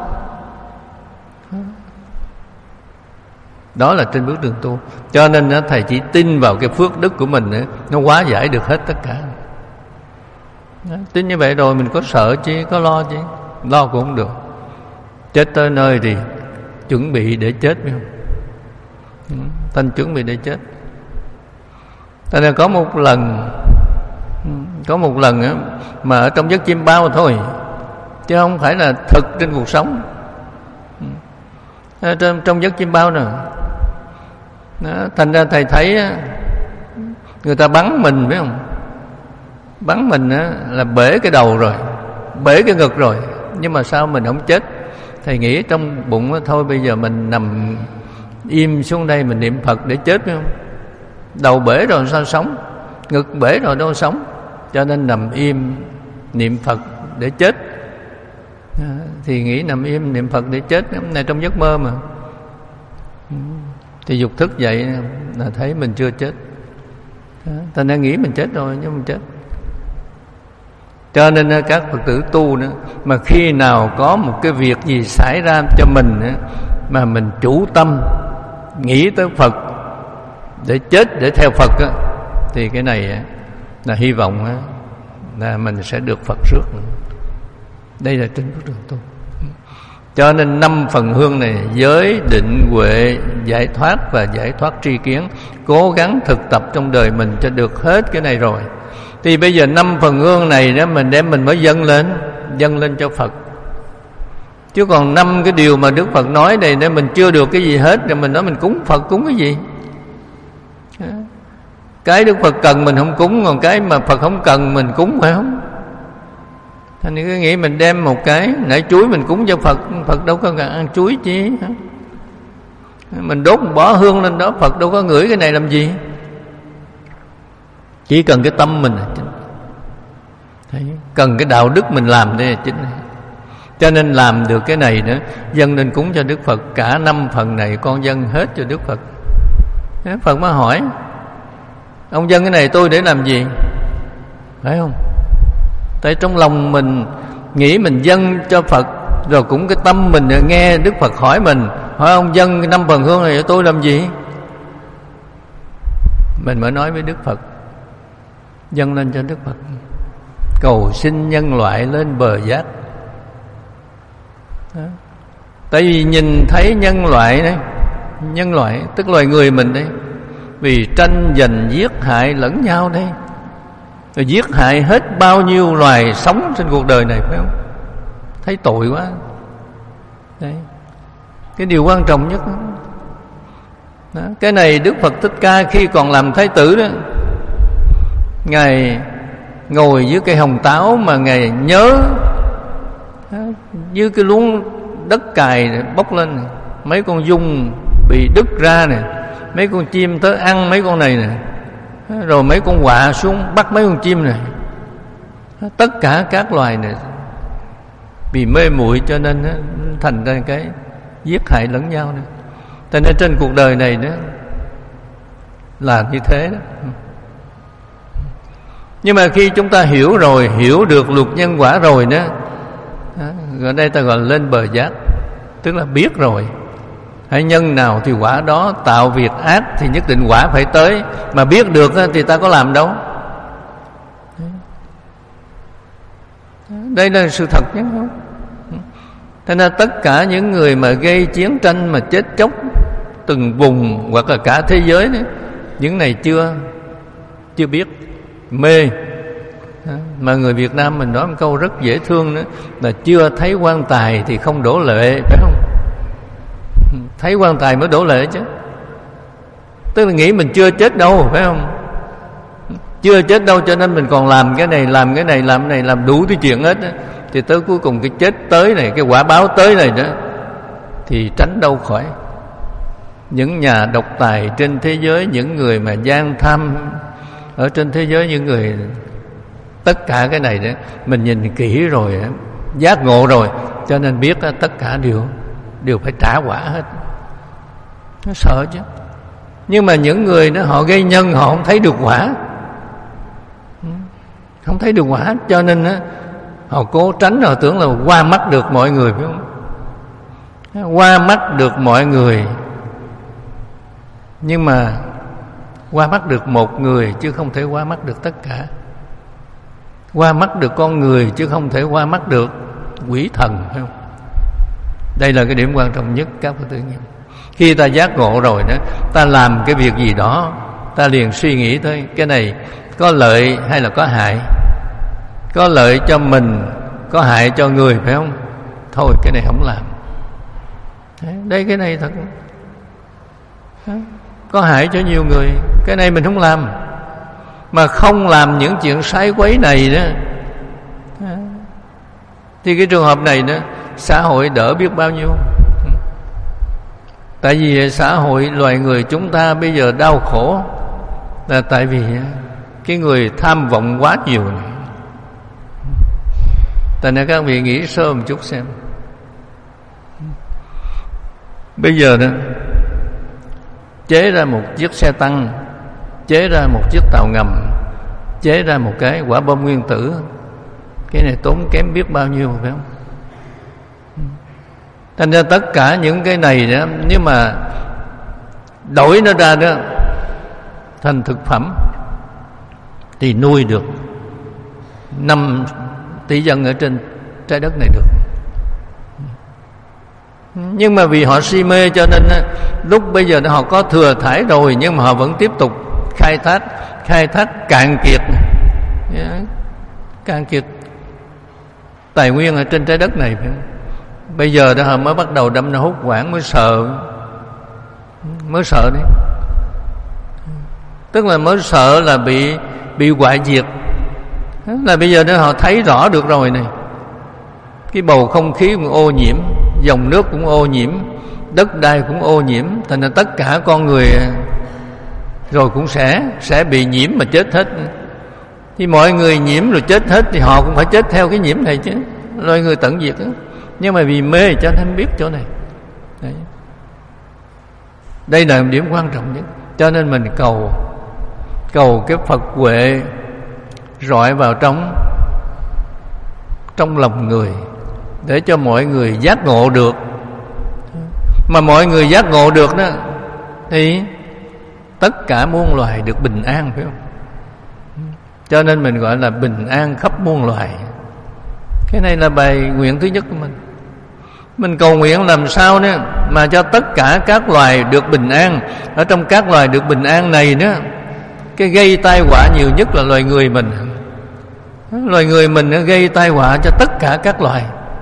Đó là trên bước đường tu. Cho nên thầy chỉ tin vào cái phước đức của mình, nó hóa giải được hết tất cả. Tính như vậy rồi mình có sợ chứ, có lo chứ? Lo cũng không được. Chết tới nơi thì chuẩn bị để chết, phải không? Thanh chuẩn bị để chết. Cho nên có một lần Có một lần á, mà ở trong giấc chim bao thôi, chứ không phải là thực trên cuộc sống. Ở trong, trong giấc chim bao nè. Đó, thành ra thầy thấy người ta bắn mình, phải không? Bắn mình á, là bể cái đầu rồi, bể cái ngực rồi, nhưng mà sao mình không chết? Thầy nghĩ trong bụng á, thôi bây giờ mình nằm im xuống đây mình niệm Phật để chết, phải không? Đầu bể rồi sao sống, ngực bể rồi đâu sống. Cho nên nằm im niệm Phật để chết. À, thì nghĩ nằm im niệm Phật để chết này trong giấc mơ mà. Thì dục thức dậy là thấy mình chưa chết. Ta đã nghĩ mình chết rồi nhưng mình chết. Cho nên các Phật tử tu nữa, mà khi nào có một cái việc gì xảy ra cho mình nữa, mà mình chủ tâm nghĩ tới Phật để chết để theo Phật á, thì cái này là hy vọng á, là mình sẽ được Phật rước. Đây là trên bước đường tu. Cho nên năm phần hương này, giới, định, huệ, giải thoát và giải thoát tri kiến, cố gắng thực tập trong đời mình cho được hết cái này rồi. Thì bây giờ năm phần hương này đó mình đem mình mới dâng lên, dâng lên cho Phật. Chứ còn năm cái điều mà Đức Phật nói này nên mình chưa được cái gì hết, rồi mình nói mình cúng Phật cúng cái gì? Cái Đức Phật cần mình không cúng, còn cái mà Phật không cần mình cúng, phải không? Thành nên cứ nghĩ mình đem một cái nải chuối mình cúng cho Phật, Phật đâu có cần ăn chuối chứ. Mình đốt một bó hương lên đó, Phật đâu có ngửi cái này làm gì. Chỉ cần cái tâm mình là chính. Thấy, cần cái đạo đức mình làm đây là chính. Cho nên làm được cái này nữa, dâng lên cúng cho Đức Phật. Cả năm phần này con dâng hết cho Đức Phật. Phật mới hỏi, ông dâng cái này tôi để làm gì? Phải không? Tại trong lòng mình nghĩ mình dâng cho Phật, rồi cũng cái tâm mình nghe Đức Phật hỏi mình, hỏi ông dâng năm phần hương này cho tôi làm gì? Mình mới nói với Đức Phật, dâng lên cho Đức Phật, cầu xin nhân loại lên bờ giác. Đó. Tại vì nhìn thấy nhân loại đấy, nhân loại tức loài người mình đấy, vì tranh giành giết hại lẫn nhau đấy, rồi giết hại hết bao nhiêu loài sống trên cuộc đời này, phải không? Thấy tội quá đấy. Cái điều quan trọng nhất đó. Đó. Cái này Đức Phật Thích Ca khi còn làm thái tử đó, Ngài ngồi dưới cây hồng táo mà Ngài nhớ đó, dưới cái luống đất cày bốc lên, mấy con giun bị đứt ra nè, mấy con chim tới ăn mấy con này nè, rồi mấy con quạ xuống bắt mấy con chim này. Tất cả các loài này vì mê muội cho nên thành ra cái giết hại lẫn nhau nữa. Cho nên trên cuộc đời này đó là như thế đó. Nhưng mà khi chúng ta hiểu rồi, hiểu được luật nhân quả rồi đó, ở đây ta gọi là lên bờ giác, tức là biết rồi. Hay nhân nào thì quả đó, tạo việc ác thì nhất định quả phải tới. Mà biết được thì ta có làm đâu. Đây là sự thật chứ không? Thế nên tất cả những người mà gây chiến tranh mà chết chóc từng vùng hoặc là cả thế giới đấy, những này chưa chưa biết, mê. Mà người Việt Nam mình nói một câu rất dễ thương nữa là chưa thấy quan tài thì không đổ lệ, phải không? Thấy quan tài mới đổ lệ chứ. Tức là nghĩ mình chưa chết đâu, phải không? Chưa chết đâu cho nên mình còn làm cái này, làm cái này, làm cái này, làm đủ thứ chuyện hết đó. Thì tới cuối cùng cái chết tới này, cái quả báo tới này đó, thì tránh đâu khỏi. Những nhà độc tài trên thế giới, những người mà gian tham ở trên thế giới, những người tất cả cái này đó mình nhìn kỹ rồi, giác ngộ rồi, cho nên biết tất cả đều đều phải trả quả hết. Nó sợ chứ. Nhưng mà những người đó họ gây nhân, họ không thấy được quả, không thấy được quả, cho nên đó, họ cố tránh, họ tưởng là qua mắt được mọi người, phải không? Qua mắt được mọi người, nhưng mà qua mắt được một người chứ không thể qua mắt được tất cả. Qua mắt được con người chứ không thể qua mắt được quỷ thần, phải không? Đây là cái điểm quan trọng nhất các Phật tử nghe. Khi ta giác ngộ rồi đó, ta làm cái việc gì đó, ta liền suy nghĩ tới cái này có lợi hay là có hại, có lợi cho mình, có hại cho người, phải không? Thôi cái này không làm. Đây cái này thật có hại cho nhiều người, cái này mình không làm. Mà không làm những chuyện sai quấy này đó, thì cái trường hợp này đó, xã hội đỡ biết bao nhiêu. Tại vì xã hội loài người chúng ta bây giờ đau khổ là tại vì cái người tham vọng quá nhiều này. Tại nên các vị nghĩ sơ một chút xem. Bây giờ đó chế ra một chiếc xe tăng, chế ra một chiếc tàu ngầm, chế ra một cái quả bom nguyên tử, cái này tốn kém biết bao nhiêu, phải không? Thành ra tất cả những cái này đó, nếu mà đổi nó ra đó thành thực phẩm thì nuôi được năm tỷ dân ở trên trái đất này được. Nhưng mà vì họ si mê cho nên lúc bây giờ họ có thừa thải rồi, nhưng mà họ vẫn tiếp tục khai thác, khai thác cạn kiệt, cạn kiệt tài nguyên ở trên trái đất này. Bây giờ đó họ mới bắt đầu đâm ra hút quản, mới sợ, mới sợ đấy. Tức là mới sợ là bị bị hoại diệt. Là bây giờ đó họ thấy rõ được rồi này, cái bầu không khí cũng ô nhiễm, dòng nước cũng ô nhiễm, đất đai cũng ô nhiễm, thành ra tất cả con người rồi cũng sẽ sẽ bị nhiễm mà chết hết. Thì mọi người nhiễm rồi chết hết thì họ cũng phải chết theo cái nhiễm này chứ, loài người tận diệt đó. Nhưng mà vì mê cho nên biết chỗ này. Đấy. Đây là điểm quan trọng nhất. Cho nên mình cầu cầu cái Phật huệ rọi vào trong trong lòng người, để cho mọi người giác ngộ được. mà mọi người giác ngộ được đó, thì tất cả muôn loài được bình an, phải không? Cho nên mình gọi là bình an khắp muôn loài. Cái này là bài nguyện thứ nhất của mình. Mình cầu nguyện làm sao nữa mà cho tất cả các loài được bình an. Ở trong các loài được bình an này nữa, cái gây tai họa nhiều nhất là loài người mình. Loài người mình nó gây tai họa cho tất cả các loài.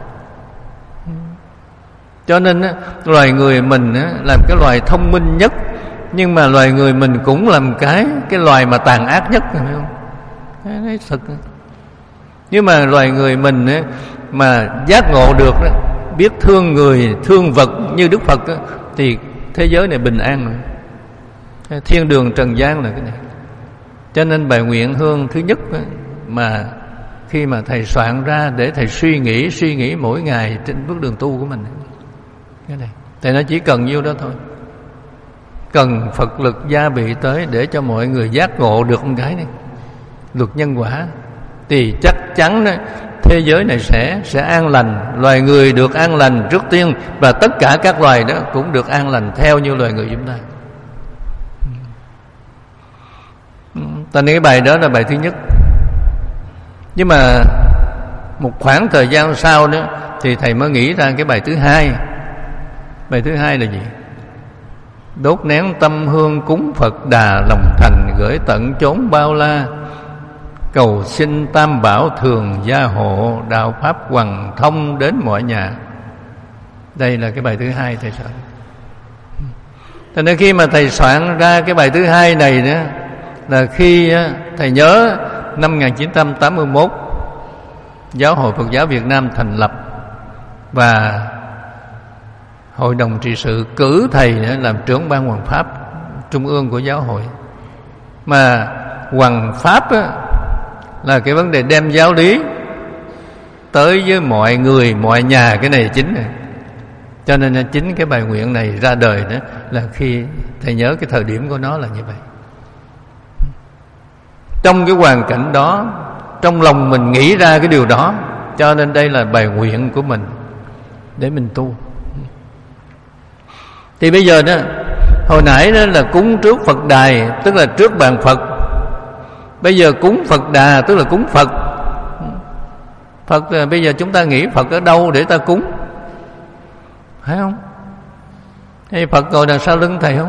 Cho nên loài người mình làm cái loài thông minh nhất, nhưng mà loài người mình cũng làm cái cái loài mà tàn ác nhất, phải không? Cái đấy thật. Nhưng mà loài người mình mà giác ngộ được, biết thương người, thương vật như Đức Phật, thì thế giới này bình an rồi. Thiên đường trần gian là cái này. Cho nên bài nguyện hương thứ nhất mà khi mà thầy soạn ra để thầy suy nghĩ, suy nghĩ mỗi ngày trên bước đường tu của mình, cái này thầy nói chỉ cần nhiêu đó thôi. Cần Phật lực gia bị tới để cho mọi người giác ngộ được một cái này, luật nhân quả, thì chắc chắn đó, thế giới này sẽ sẽ an lành, loài người được an lành trước tiên, và tất cả các loài đó cũng được an lành theo như loài người chúng ta. Ta nói cái bài đó là bài thứ nhất. Nhưng mà một khoảng thời gian sau đó thì thầy mới nghĩ ra cái bài thứ hai. Bài thứ hai là gì? Đốt nén tâm hương cúng Phật Đà lòng thành, gửi tận chốn bao la, cầu xin Tam Bảo thường gia hộ, đạo pháp hoằng thông đến mọi nhà. Đây là cái bài thứ hai thầy soạn. Cho nên khi mà thầy soạn ra cái bài thứ hai này đó, là khi thầy nhớ năm một nghìn chín trăm tám mươi mốt Giáo hội Phật giáo Việt Nam thành lập, và Hội đồng trị sự cử thầy làm trưởng ban hoằng pháp trung ương của giáo hội. Mà hoằng pháp á, là cái vấn đề đem giáo lý tới với mọi người, mọi nhà, cái này chính này. Cho nên chính cái bài nguyện này ra đời đó là khi thầy nhớ cái thời điểm của nó là như vậy. Trong cái hoàn cảnh đó, trong lòng mình nghĩ ra cái điều đó, cho nên đây là bài nguyện của mình để mình tu. Thì bây giờ đó, hồi nãy đó là cúng trước Phật đài, tức là trước bàn Phật. Bây giờ cúng Phật Đà, tức là cúng Phật. Phật bây giờ chúng ta nghĩ Phật ở đâu để ta cúng, phải không? Hay Phật ngồi đằng sau lưng thầy không?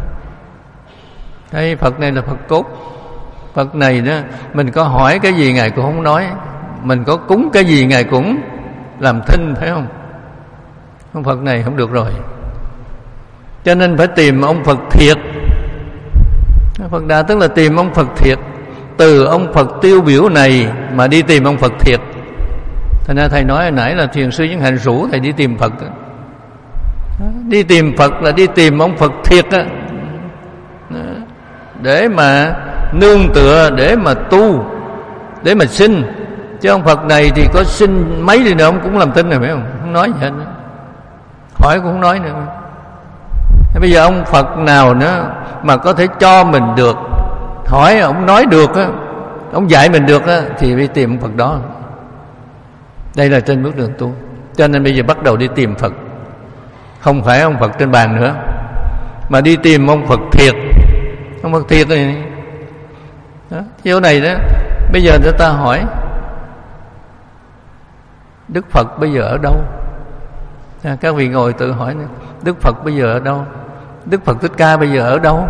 Hay Phật này là Phật cốt. Phật này đó, mình có hỏi cái gì Ngài cũng không nói, mình có cúng cái gì Ngài cũng làm thinh, phải không? Ông Phật này không được rồi. Cho nên phải tìm ông Phật thiệt. Phật Đà tức là tìm ông Phật thiệt. Từ ông Phật tiêu biểu này mà đi tìm ông Phật thiệt. Thành ra thầy nói hồi nãy là thiền sư Chứng Hạnh rủ thầy đi tìm Phật. Đi tìm Phật là đi tìm ông Phật thiệt á, để mà nương tựa, để mà tu, để mà sinh. Chứ ông Phật này thì có sinh mấy đi nữa ông cũng làm tin rồi, phải không? Không nói gì hết nữa. Hỏi cũng không nói nữa. Bây giờ ông Phật nào nữa mà có thể cho mình được, hỏi ông nói được á, ông dạy mình được á, thì đi tìm ông Phật đó. Đây là trên bước đường tu. Cho nên bây giờ bắt đầu đi tìm Phật. Không phải ông Phật trên bàn nữa, mà đi tìm ông Phật thiệt. Ông Phật thiệt này đó, chỗ này đó. Bây giờ người ta hỏi Đức Phật bây giờ ở đâu? À, các vị ngồi tự hỏi nữa. Đức Phật bây giờ ở đâu? Đức Phật Thích Ca bây giờ ở đâu?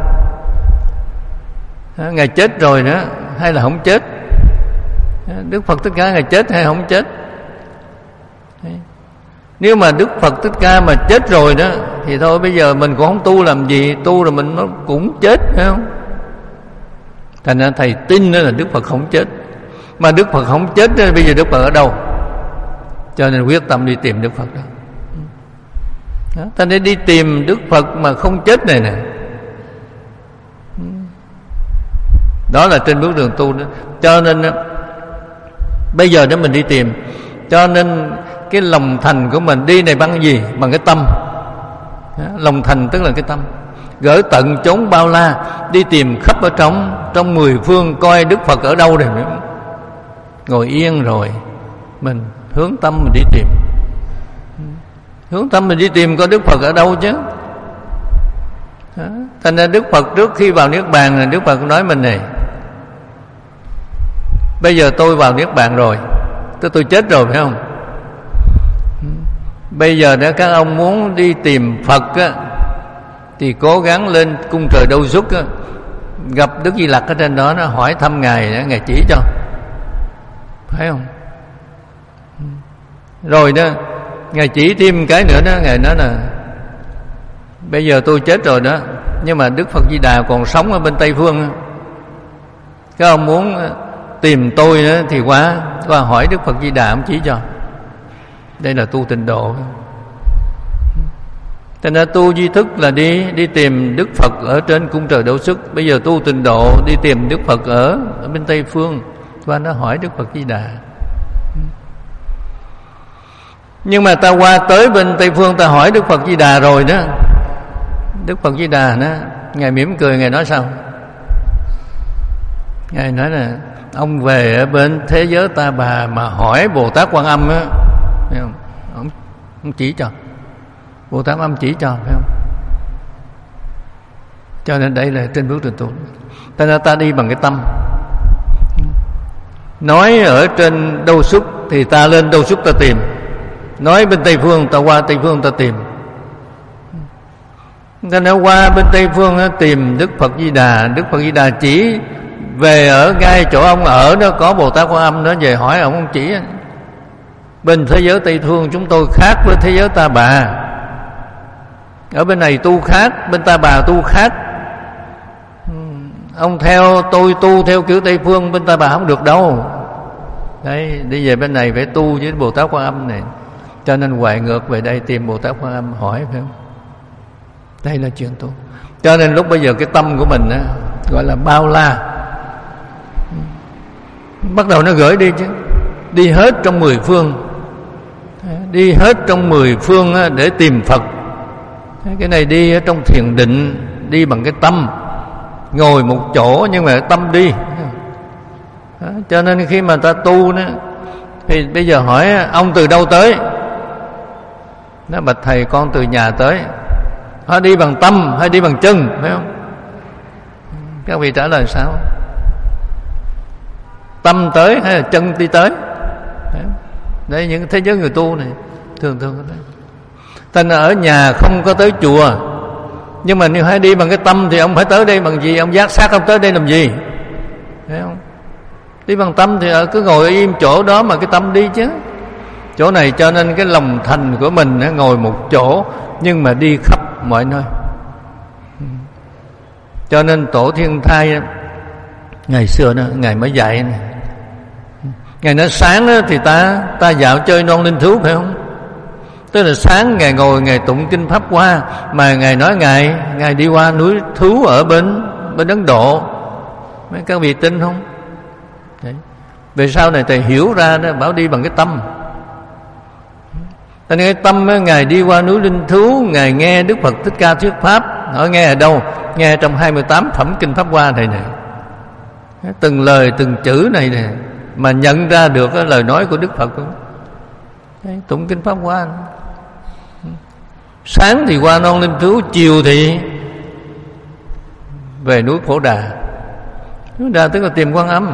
À, Ngài chết rồi nữa hay là không chết? À, Đức Phật Thích Ca Ngài chết hay không chết? Đấy. Nếu mà Đức Phật Thích Ca mà chết rồi đó thì thôi bây giờ mình cũng không tu làm gì, tu rồi mình nó cũng chết, phải không? Thành ra thầy tin là Đức Phật không chết. Mà Đức Phật không chết nên bây giờ Đức Phật ở đâu? Cho nên quyết tâm đi tìm Đức Phật đó. Đó, ta nên đi tìm Đức Phật mà không chết này nè. Đó là trên bước đường tu đó. Cho nên bây giờ đó mình đi tìm. Cho nên cái lòng thành của mình đi này bằng gì? Bằng cái tâm. Đó, lòng thành tức là cái tâm. Gửi tận chốn bao la, đi tìm khắp ở trong trong mười phương coi Đức Phật ở đâu rồi. Ngồi yên rồi mình hướng tâm mình đi tìm. Hướng tâm mình đi tìm có Đức Phật ở đâu chứ. Đó. Thành ra Đức Phật trước khi vào Niết Bàn là Đức Phật nói mình này: bây giờ tôi vào Niết Bàn rồi, tôi tôi chết rồi phải không? Bây giờ nếu các ông muốn đi tìm Phật á, thì cố gắng lên cung trời Đâu Xuất á, gặp Đức Di Lặc ở trên đó, nó hỏi thăm Ngài, Ngài chỉ cho, phải không? Rồi đó, Ngài chỉ thêm cái nữa đó, Ngài nói là bây giờ tôi chết rồi đó, nhưng mà Đức Phật Di Đà còn sống ở bên Tây Phương. Các ông muốn tìm tôi đó thì qua qua hỏi Đức Phật Di Đà, ông chỉ cho. Đây là tu tịnh độ. Cho nên tu duy thức là đi đi tìm Đức Phật ở trên cung trời Đâu Xuất. Bây giờ tu tịnh độ đi tìm Đức Phật ở, ở bên Tây Phương, qua nó hỏi Đức Phật Di Đà. Nhưng mà ta qua tới bên Tây Phương, ta hỏi Đức Phật Di Đà rồi đó, Đức Phật Di Đà đó, Ngài mỉm cười, Ngài nói sao? Ngài nói là ông về ở bên thế giới Ta Bà mà hỏi Bồ Tát Quan Âm á, phải không? Ông, ông chỉ cho, Bồ Tát Quan Âm chỉ cho, phải không? Cho nên đây là trên bước trình tu. Cho nên ta đi bằng cái tâm. Nói ở trên Đâu Xuất thì ta lên Đâu Xuất ta tìm, nói bên Tây Phương ta qua Tây Phương ta tìm. Ta nói qua bên Tây Phương tìm Đức Phật Di Đà, Đức Phật Di Đà chỉ về ở ngay chỗ ông ở đó có Bồ Tát Quan Âm đó, về hỏi ông, ông chỉ. Bên thế giới Tây Phương chúng tôi khác với thế giới Ta Bà, ở bên này tu khác, bên Ta Bà tu khác. Ông theo tôi tu theo kiểu Tây Phương, bên Ta Bà không được đâu. Đấy, đi về bên này phải tu với Bồ Tát Quan Âm này. Cho nên hoài ngược về đây tìm Bồ Tát Quan Âm hỏi, phải không? Đây là chuyện tu. Cho nên lúc bây giờ cái tâm của mình á, gọi là bao la, bắt đầu nó gửi đi chứ. Đi hết trong mười phương, đi hết trong mười phương á, để tìm Phật. Cái này đi ở trong thiền định, đi bằng cái tâm, ngồi một chỗ nhưng mà tâm đi. Đó, cho nên khi mà ta tu đó, thì bây giờ hỏi ông từ đâu tới? Nó bạch thầy con từ nhà tới. Họ đi bằng tâm hay đi bằng chân, phải không? Các vị trả lời sao? Tâm tới hay là chân đi tới? Đấy, những thế giới người tu này thường thường đấy. Thành ở nhà không có tới chùa, nhưng mà nếu hay đi bằng cái tâm thì ông phải tới đây bằng gì? Ông giác xác ông tới đây làm gì? Thấy không? Đi bằng tâm thì cứ ngồi im chỗ đó mà cái tâm đi chứ. Chỗ này cho nên cái lòng thành của mình nó ngồi một chỗ nhưng mà đi khắp mọi nơi. Cho nên Tổ Thiên Thai ngày xưa đó, Ngài mới dạy này. Ngài nói sáng đó thì ta ta dạo chơi non linh thú, phải không? Tức là sáng Ngài ngồi Ngài tụng kinh Pháp Hoa, mà Ngài nói Ngài Ngài đi qua núi thú ở bên bên Ấn Độ. Mấy các vị tin không? Đấy. Về sau này thầy hiểu ra đó, bảo đi bằng cái tâm. Tại nên cái tâm đó, Ngài đi qua núi linh thú, Ngài nghe Đức Phật Thích Ca thuyết pháp. Hỏi nghe ở đâu? Nghe trong hai mươi tám phẩm kinh Pháp Hoa này nè. Từng lời từng chữ này nè, mà nhận ra được cái lời nói của Đức Phật. Đấy, tụng kinh Pháp Hoa. Sáng thì qua non linh thú, chiều thì về núi Phổ Đà. Núi Đà tức là tìm Quan Âm.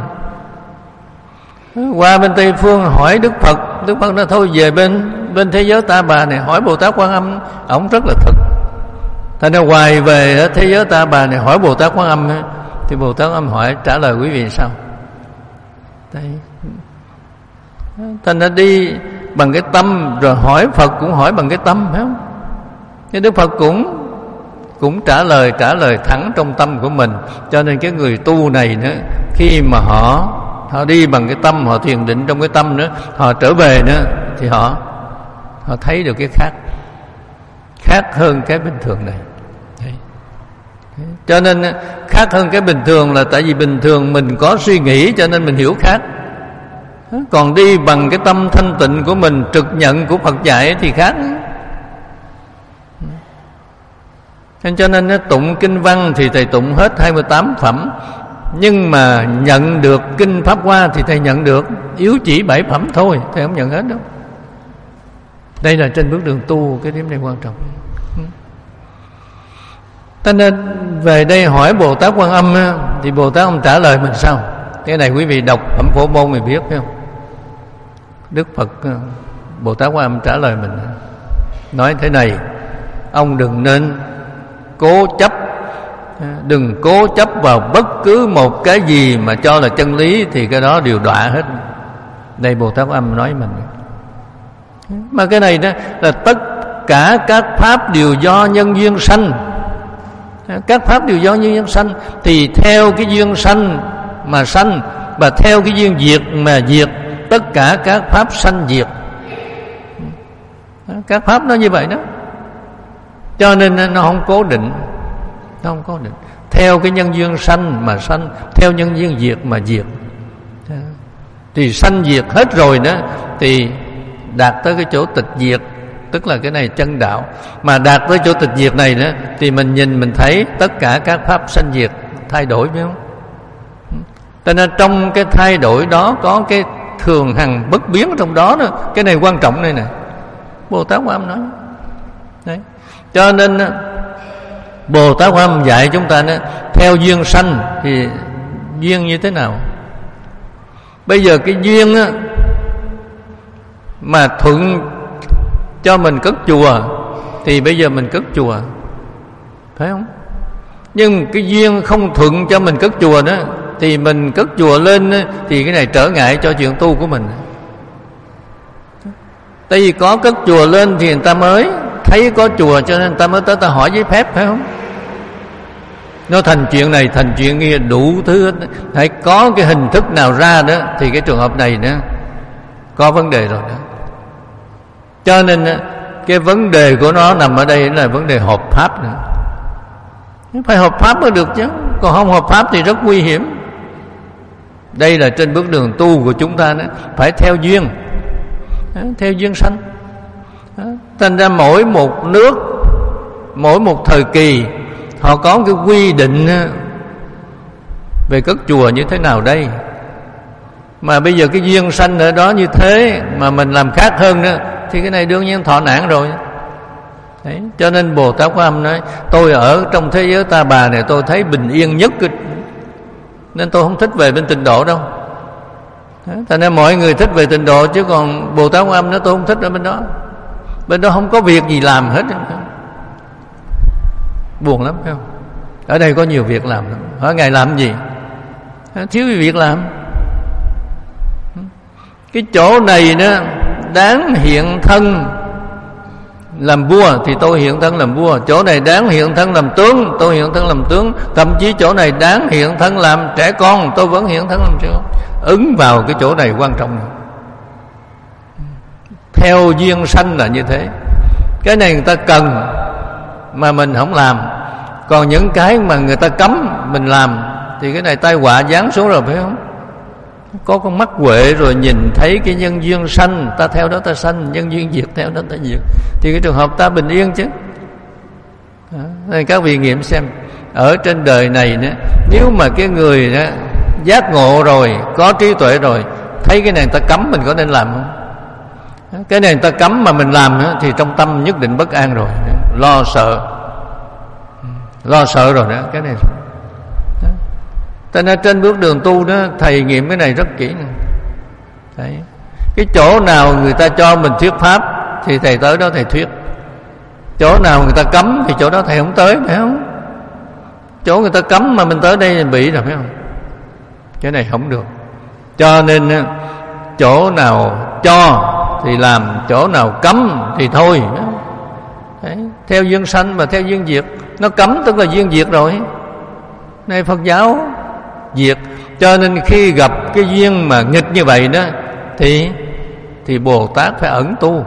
Qua bên Tây Phương hỏi Đức Phật, Đức Phật nói thôi về bên bên thế giới Ta Bà này hỏi Bồ Tát Quan Âm, ổng rất là thực. Thành ra hoài về thế giới Ta Bà này hỏi Bồ Tát Quan Âm, thì Bồ Tát Quan Âm hỏi trả lời quý vị sao? Đây. Thành ra đi bằng cái tâm, rồi hỏi Phật cũng hỏi bằng cái tâm, phải không? Cái Đức Phật cũng cũng trả lời trả lời thẳng trong tâm của mình. Cho nên cái người tu này nữa, khi mà họ họ đi bằng cái tâm, họ thiền định trong cái tâm nữa, họ trở về nữa thì họ họ thấy được cái khác khác hơn cái bình thường này. Đấy. Cho nên khác hơn cái bình thường là tại vì bình thường mình có suy nghĩ cho nên mình hiểu khác. Còn đi bằng cái tâm thanh tịnh của mình, trực nhận của Phật dạy thì khác. Cho nên tụng kinh văn thì thầy tụng hết hai mươi tám phẩm, nhưng mà nhận được kinh Pháp Hoa thì thầy nhận được yếu chỉ bảy phẩm thôi, thầy không nhận hết đâu. Đây là trên bước đường tu, cái điểm này quan trọng. Cho nên về đây hỏi Bồ Tát Quan Âm á, thì Bồ Tát ông trả lời mình sao? Cái này quý vị đọc Phẩm Phổ Môn mình biết phải không? Đức Phật Bồ Tát Quan Âm trả lời mình nói thế này: ông đừng nên cố chấp, đừng cố chấp vào bất cứ một cái gì mà cho là chân lý, thì cái đó đều đọa hết. Đây Bồ Tát Quan Âm nói mình. Mà cái này đó là tất cả các pháp đều do nhân duyên sanh. Các pháp đều do nhân duyên sanh, thì theo cái duyên sanh mà sanh, và theo cái duyên diệt mà diệt. Tất cả các pháp sanh diệt, các pháp nó như vậy đó. Cho nên nó không cố định, nó không cố định. Theo cái nhân duyên sanh mà sanh, theo nhân duyên diệt mà diệt. Thì sanh diệt hết rồi đó, thì đạt tới cái chỗ tịch diệt, tức là cái này chân đạo. Mà đạt tới chỗ tịch diệt này đó, thì mình nhìn mình thấy tất cả các pháp sanh diệt thay đổi, phải không? Cho nên trong cái thay đổi đó có cái thường hằng bất biến ở trong đó, đó. Cái này quan trọng đây nè, Bồ Tát Quan Âm nói. Đấy. Cho nên Bồ Tát Quan Âm dạy chúng ta đó, theo duyên sanh thì duyên như thế nào? Bây giờ cái duyên á, mà thuận cho mình cất chùa thì bây giờ mình cất chùa, phải không? Nhưng cái duyên không thuận cho mình cất chùa đó, thì mình cất chùa lên đó, thì cái này trở ngại cho chuyện tu của mình. Tại vì có cất chùa lên thì người ta mới thấy có chùa, cho nên người ta mới tới ta hỏi giấy phép, phải không? Nó thành chuyện này thành chuyện kia, đủ thứ hết. Hãy có cái hình thức nào ra đó thì cái trường hợp này nữa có vấn đề rồi đó. Cho nên cái vấn đề của nó nằm ở đây là vấn đề hợp pháp nữa. Phải hợp pháp mới được chứ, còn không hợp pháp thì rất nguy hiểm. Đây là trên bước đường tu của chúng ta đó, phải theo duyên, theo duyên sanh. Thành ra mỗi một nước, mỗi một thời kỳ họ có cái quy định về cất chùa như thế nào đây. Mà bây giờ cái duyên sanh ở đó như thế mà mình làm khác hơn nữa, thì cái này đương nhiên thọ nạn rồi. Đấy. Cho nên Bồ Tát Quan Âm nói: tôi ở trong thế giới Ta Bà này tôi thấy bình yên nhất, nên tôi không thích về bên Tịnh Độ đâu. Thành ra mọi người thích về Tịnh Độ, chứ còn Bồ Tát Quan Âm nói tôi không thích ở bên đó. Bên đó không có việc gì làm hết. Buồn lắm, phải không? Ở đây có nhiều việc làm lắm. Hỏi Ngài làm gì? Thiếu việc làm. Cái chỗ này đó đáng hiện thân làm vua thì tôi hiện thân làm vua. Chỗ này đáng hiện thân làm tướng, tôi hiện thân làm tướng. Thậm chí chỗ này đáng hiện thân làm trẻ con, tôi vẫn hiện thân làm trẻ con. Ứng vào cái chỗ này quan trọng này. Theo duyên sanh là như thế. Cái này người ta cần mà mình không làm, còn những cái mà người ta cấm mình làm thì cái này tai họa giáng xuống rồi, phải không? Có con mắt huệ rồi nhìn thấy cái nhân duyên sanh, ta theo đó ta sanh, nhân duyên diệt theo đó ta diệt, thì cái trường hợp ta bình yên chứ. Đó. Nên các vị nghiệm xem, ở trên đời này nữa, nếu mà cái người đó giác ngộ rồi, có trí tuệ rồi, thấy cái này người ta cấm mình có nên làm không? Cái này người ta cấm mà mình làm nữa, thì trong tâm nhất định bất an rồi, lo sợ, lo sợ rồi đó. Cái này đó. Cho nên trên bước đường tu đó, thầy nghiệm cái này rất kỹ. Đấy. Cái chỗ nào người ta cho mình thuyết pháp thì thầy tới đó thầy thuyết. Chỗ nào người ta cấm thì chỗ đó thầy không tới, phải không? Chỗ người ta cấm mà mình tới đây mình bị rồi, phải không? Cái này không được. Cho nên chỗ nào cho thì làm, chỗ nào cấm thì thôi. Đấy. Theo duyên sanh và theo duyên diệt. Nó cấm tức là duyên diệt rồi. Này Phật giáo diệt. Cho nên khi gặp cái duyên mà nghịch như vậy đó, Thì thì Bồ Tát phải ẩn tu.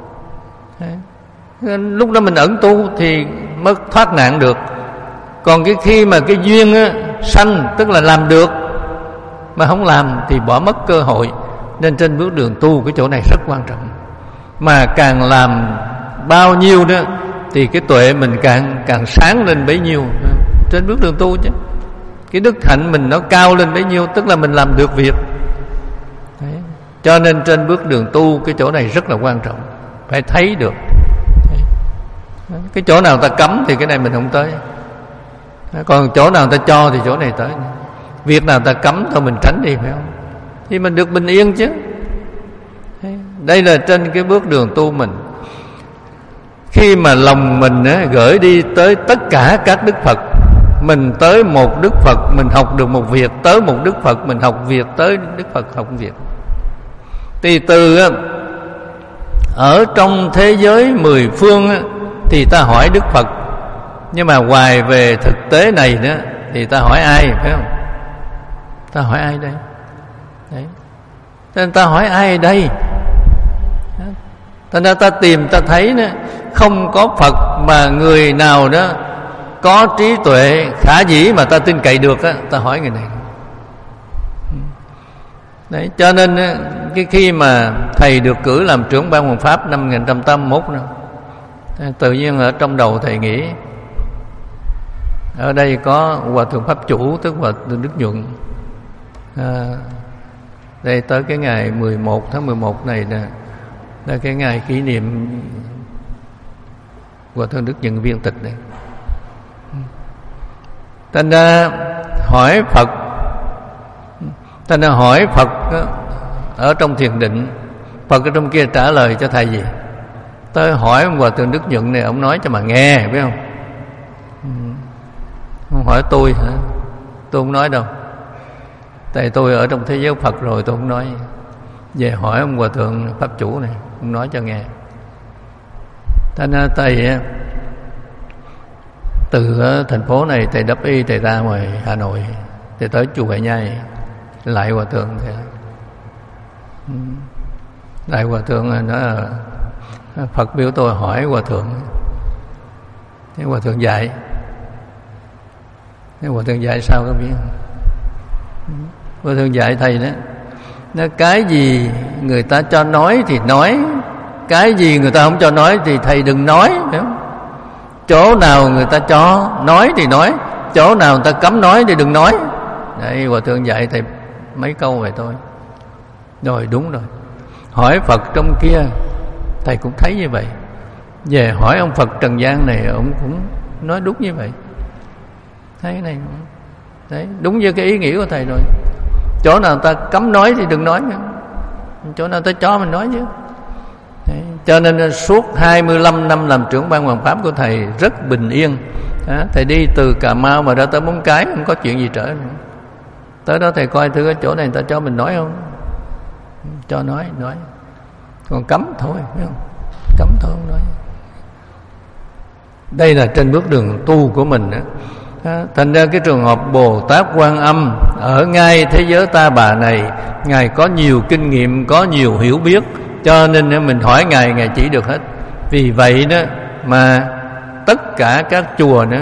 Đấy. Lúc đó mình ẩn tu thì mới thoát nạn được. Còn cái khi mà cái duyên á, sanh tức là làm được, mà không làm thì bỏ mất cơ hội. Nên trên bước đường tu cái chỗ này rất quan trọng. Mà càng làm bao nhiêu đó thì cái tuệ mình càng càng sáng lên bấy nhiêu trên bước đường tu chứ. Cái đức hạnh mình nó cao lên bấy nhiêu, tức là mình làm được việc. Đấy. Cho nên trên bước đường tu cái chỗ này rất là quan trọng. phải thấy được. Cái chỗ nào ta cấm thì cái này mình không tới, còn chỗ nào ta cho thì chỗ này tới. Việc nào ta cấm thôi mình tránh đi, phải không? Thì mình được bình yên chứ. Đây là trên cái bước đường tu mình. Khi mà lòng mình á, gửi đi tới tất cả các Đức Phật, mình tới một Đức Phật mình học được một việc, tới một Đức Phật mình học việc, tới Đức Phật học việc. Thì từ á, ở trong thế giới mười phương á, thì ta hỏi Đức Phật, nhưng mà hoài về thực tế này nữa thì ta hỏi ai, phải không? Ta hỏi ai đây? Đấy. Nên ta hỏi ai đây? Thành ra ta tìm ta thấy nữa, không có Phật mà người nào đó có trí tuệ khả dĩ mà ta tin cậy được á, ta hỏi người này. Đấy, cho nên cái khi mà thầy được cử làm trưởng ban Hoàng Pháp năm một nghìn chín trăm tám mươi mốt nữa, tự nhiên ở trong đầu thầy nghĩ ở đây có Hòa Thượng Pháp Chủ, tức Hòa Thượng Đức Nhuận. À, đây tới cái ngày mười một tháng mười một này nè, là cái ngày kỷ niệm Hòa Thượng Đức Nhuận viên tịch này. Thành ra hỏi Phật, thành ra hỏi Phật ở trong thiền định, Phật ở trong kia trả lời cho thầy gì? Tôi hỏi ông Hòa Thượng Đức Nhuận này, ông nói cho mà nghe, biết không? Không hỏi tôi hả? Tôi không nói đâu. Tại tôi ở trong thế giới Phật rồi, tôi không nói. Về hỏi ông Hòa Thượng Pháp Chủ này, ông nói cho nghe. Thành ra thầy từ thành phố này thầy đắp y, thầy ra ngoài Hà Nội, thầy tới chùa Huệ Nhai lại Hòa Thượng thầy. Lại Hòa Thượng nói là Phật biểu tôi hỏi Hòa Thượng. Thế Hòa Thượng dạy. Thế Hòa Thượng dạy sao có biết? Hòa Thượng dạy thầy đó, nó cái gì người ta cho nói thì nói, cái gì người ta không cho nói thì thầy đừng nói, hiểu không? Chỗ nào người ta cho nói thì nói, chỗ nào người ta cấm nói thì đừng nói. Đấy, Hòa Thượng dạy thầy mấy câu vậy thôi. Rồi đúng rồi. Hỏi Phật trong kia thầy cũng thấy như vậy. Về hỏi ông Phật trần gian này, ông cũng nói đúng như vậy. Thấy cái này đấy, đúng như cái ý nghĩa của thầy rồi. Chỗ nào ta cấm nói thì đừng nói nữa, chỗ nào ta cho mình nói chứ. Đấy, cho nên suốt hai mươi lăm năm làm trưởng ban Hoàng Pháp của thầy rất bình yên. Đó, thầy đi từ Cà Mau mà ra tới Móng Cái không có chuyện gì trở nữa. Tới đó thầy coi thử cái chỗ này ta cho mình nói không? Cho nói, nói. Còn cấm thôi, biết không? Cấm thôi không nói. Đây là trên bước đường tu của mình đó. Thành ra cái trường hợp Bồ Tát Quan Âm ở ngay thế giới Ta Bà này, Ngài có nhiều kinh nghiệm, có nhiều hiểu biết, cho nên mình hỏi Ngài, Ngài chỉ được hết. Vì vậy đó mà tất cả các chùa nữa,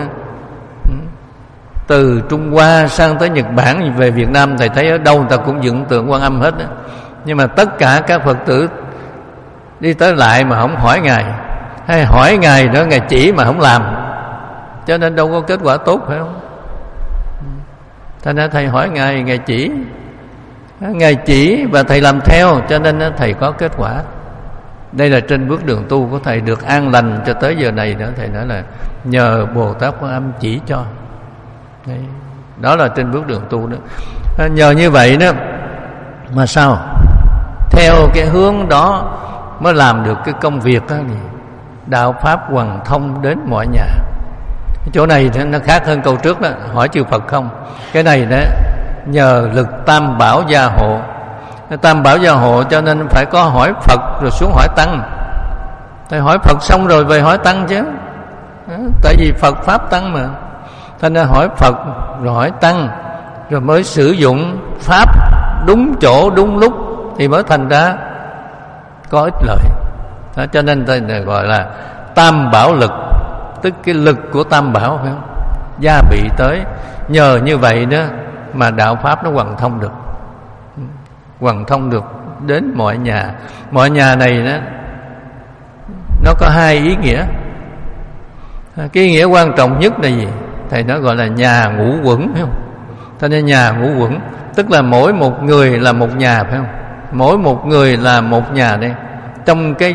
từ Trung Hoa sang tới Nhật Bản về Việt Nam, thầy thấy ở đâu người ta cũng dựng tượng Quan Âm hết đó. Nhưng mà tất cả các Phật tử đi tới lại mà không hỏi Ngài, hay hỏi Ngài đó Ngài chỉ mà không làm, cho nên đâu có kết quả tốt, phải không? Thành ra thầy hỏi Ngài, Ngài chỉ, Ngài chỉ và thầy làm theo, cho nên thầy có kết quả. Đây là trên bước đường tu của thầy được an lành cho tới giờ này nữa. Thầy nói là nhờ Bồ Tát Quan Âm chỉ cho. Đấy, đó là trên bước đường tu đó. Nhờ như vậy đó mà sao? Theo cái hướng đó mới làm được cái công việc đó, đạo pháp hoàn thông đến mọi nhà. Chỗ này nó khác hơn câu trước đó, hỏi chư Phật không. Cái này đó nhờ lực Tam Bảo gia hộ. Tam Bảo gia hộ cho nên phải có hỏi Phật rồi xuống hỏi Tăng. Thầy hỏi Phật xong rồi về hỏi Tăng chứ. Tại vì Phật Pháp Tăng mà. Thành ra hỏi Phật rồi hỏi Tăng, rồi mới sử dụng Pháp đúng chỗ đúng lúc thì mới thành ra có ích lợi. Đó, cho nên thầy gọi là Tam Bảo lực, tức cái lực của Tam Bảo, phải không? Gia bị tới. Nhờ như vậy đó mà đạo Pháp nó hoàn thông được, hoàn thông được đến mọi nhà. Mọi nhà này đó, nó có hai ý nghĩa. Cái ý nghĩa quan trọng nhất là gì? Thầy nói gọi là nhà ngũ quẩn, phải không? Cho nên nhà ngũ quẩn tức là mỗi một người là một nhà, phải không? Mỗi một người là một nhà đây. Trong cái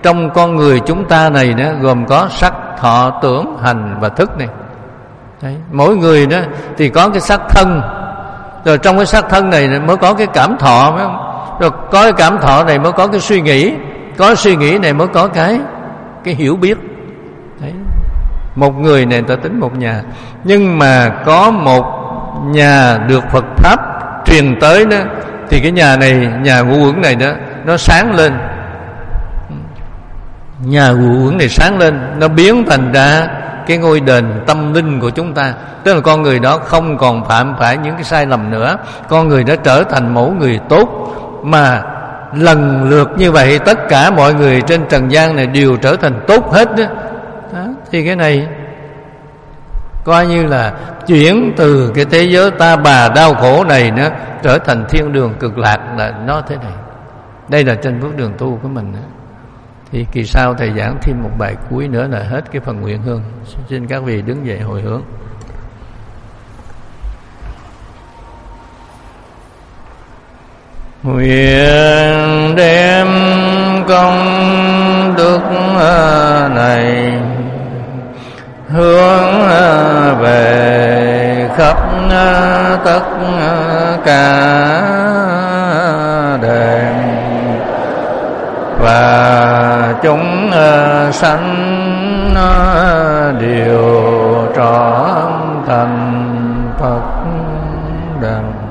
trong con người chúng ta này đó gồm có sắc, thọ, tưởng, hành và thức này. Đấy, mỗi người đó thì có cái sắc thân, rồi trong cái sắc thân này mới có cái cảm thọ, phải không? Rồi có cái cảm thọ này mới có cái suy nghĩ, có suy nghĩ này mới có cái cái hiểu biết. Đấy, một người này ta tính một nhà, nhưng mà có một nhà được Phật pháp truyền tới đó, thì cái nhà này, nhà ngũ uẩn này đó, nó sáng lên. Nhà ngũ uẩn này sáng lên, nó biến thành ra cái ngôi đền tâm linh của chúng ta. Tức là con người đó không còn phạm phải những cái sai lầm nữa, con người đã trở thành mẫu người tốt. Mà lần lượt như vậy, tất cả mọi người trên trần gian này đều trở thành tốt hết đó. Đó, thì cái này coi như là chuyển từ cái thế giới ta bà đau khổ này nó trở thành thiên đường cực lạc, là nó thế này. Đây là trên bước đường tu của mình đó. Thì kỳ sau thầy giảng thêm một bài cuối nữa là hết cái phần nguyện hương. Xin các vị đứng dậy hồi hướng. Nguyện đem công đức này hướng về khắp tất cả đền và chúng sanh đều trọn thành Phật đàn.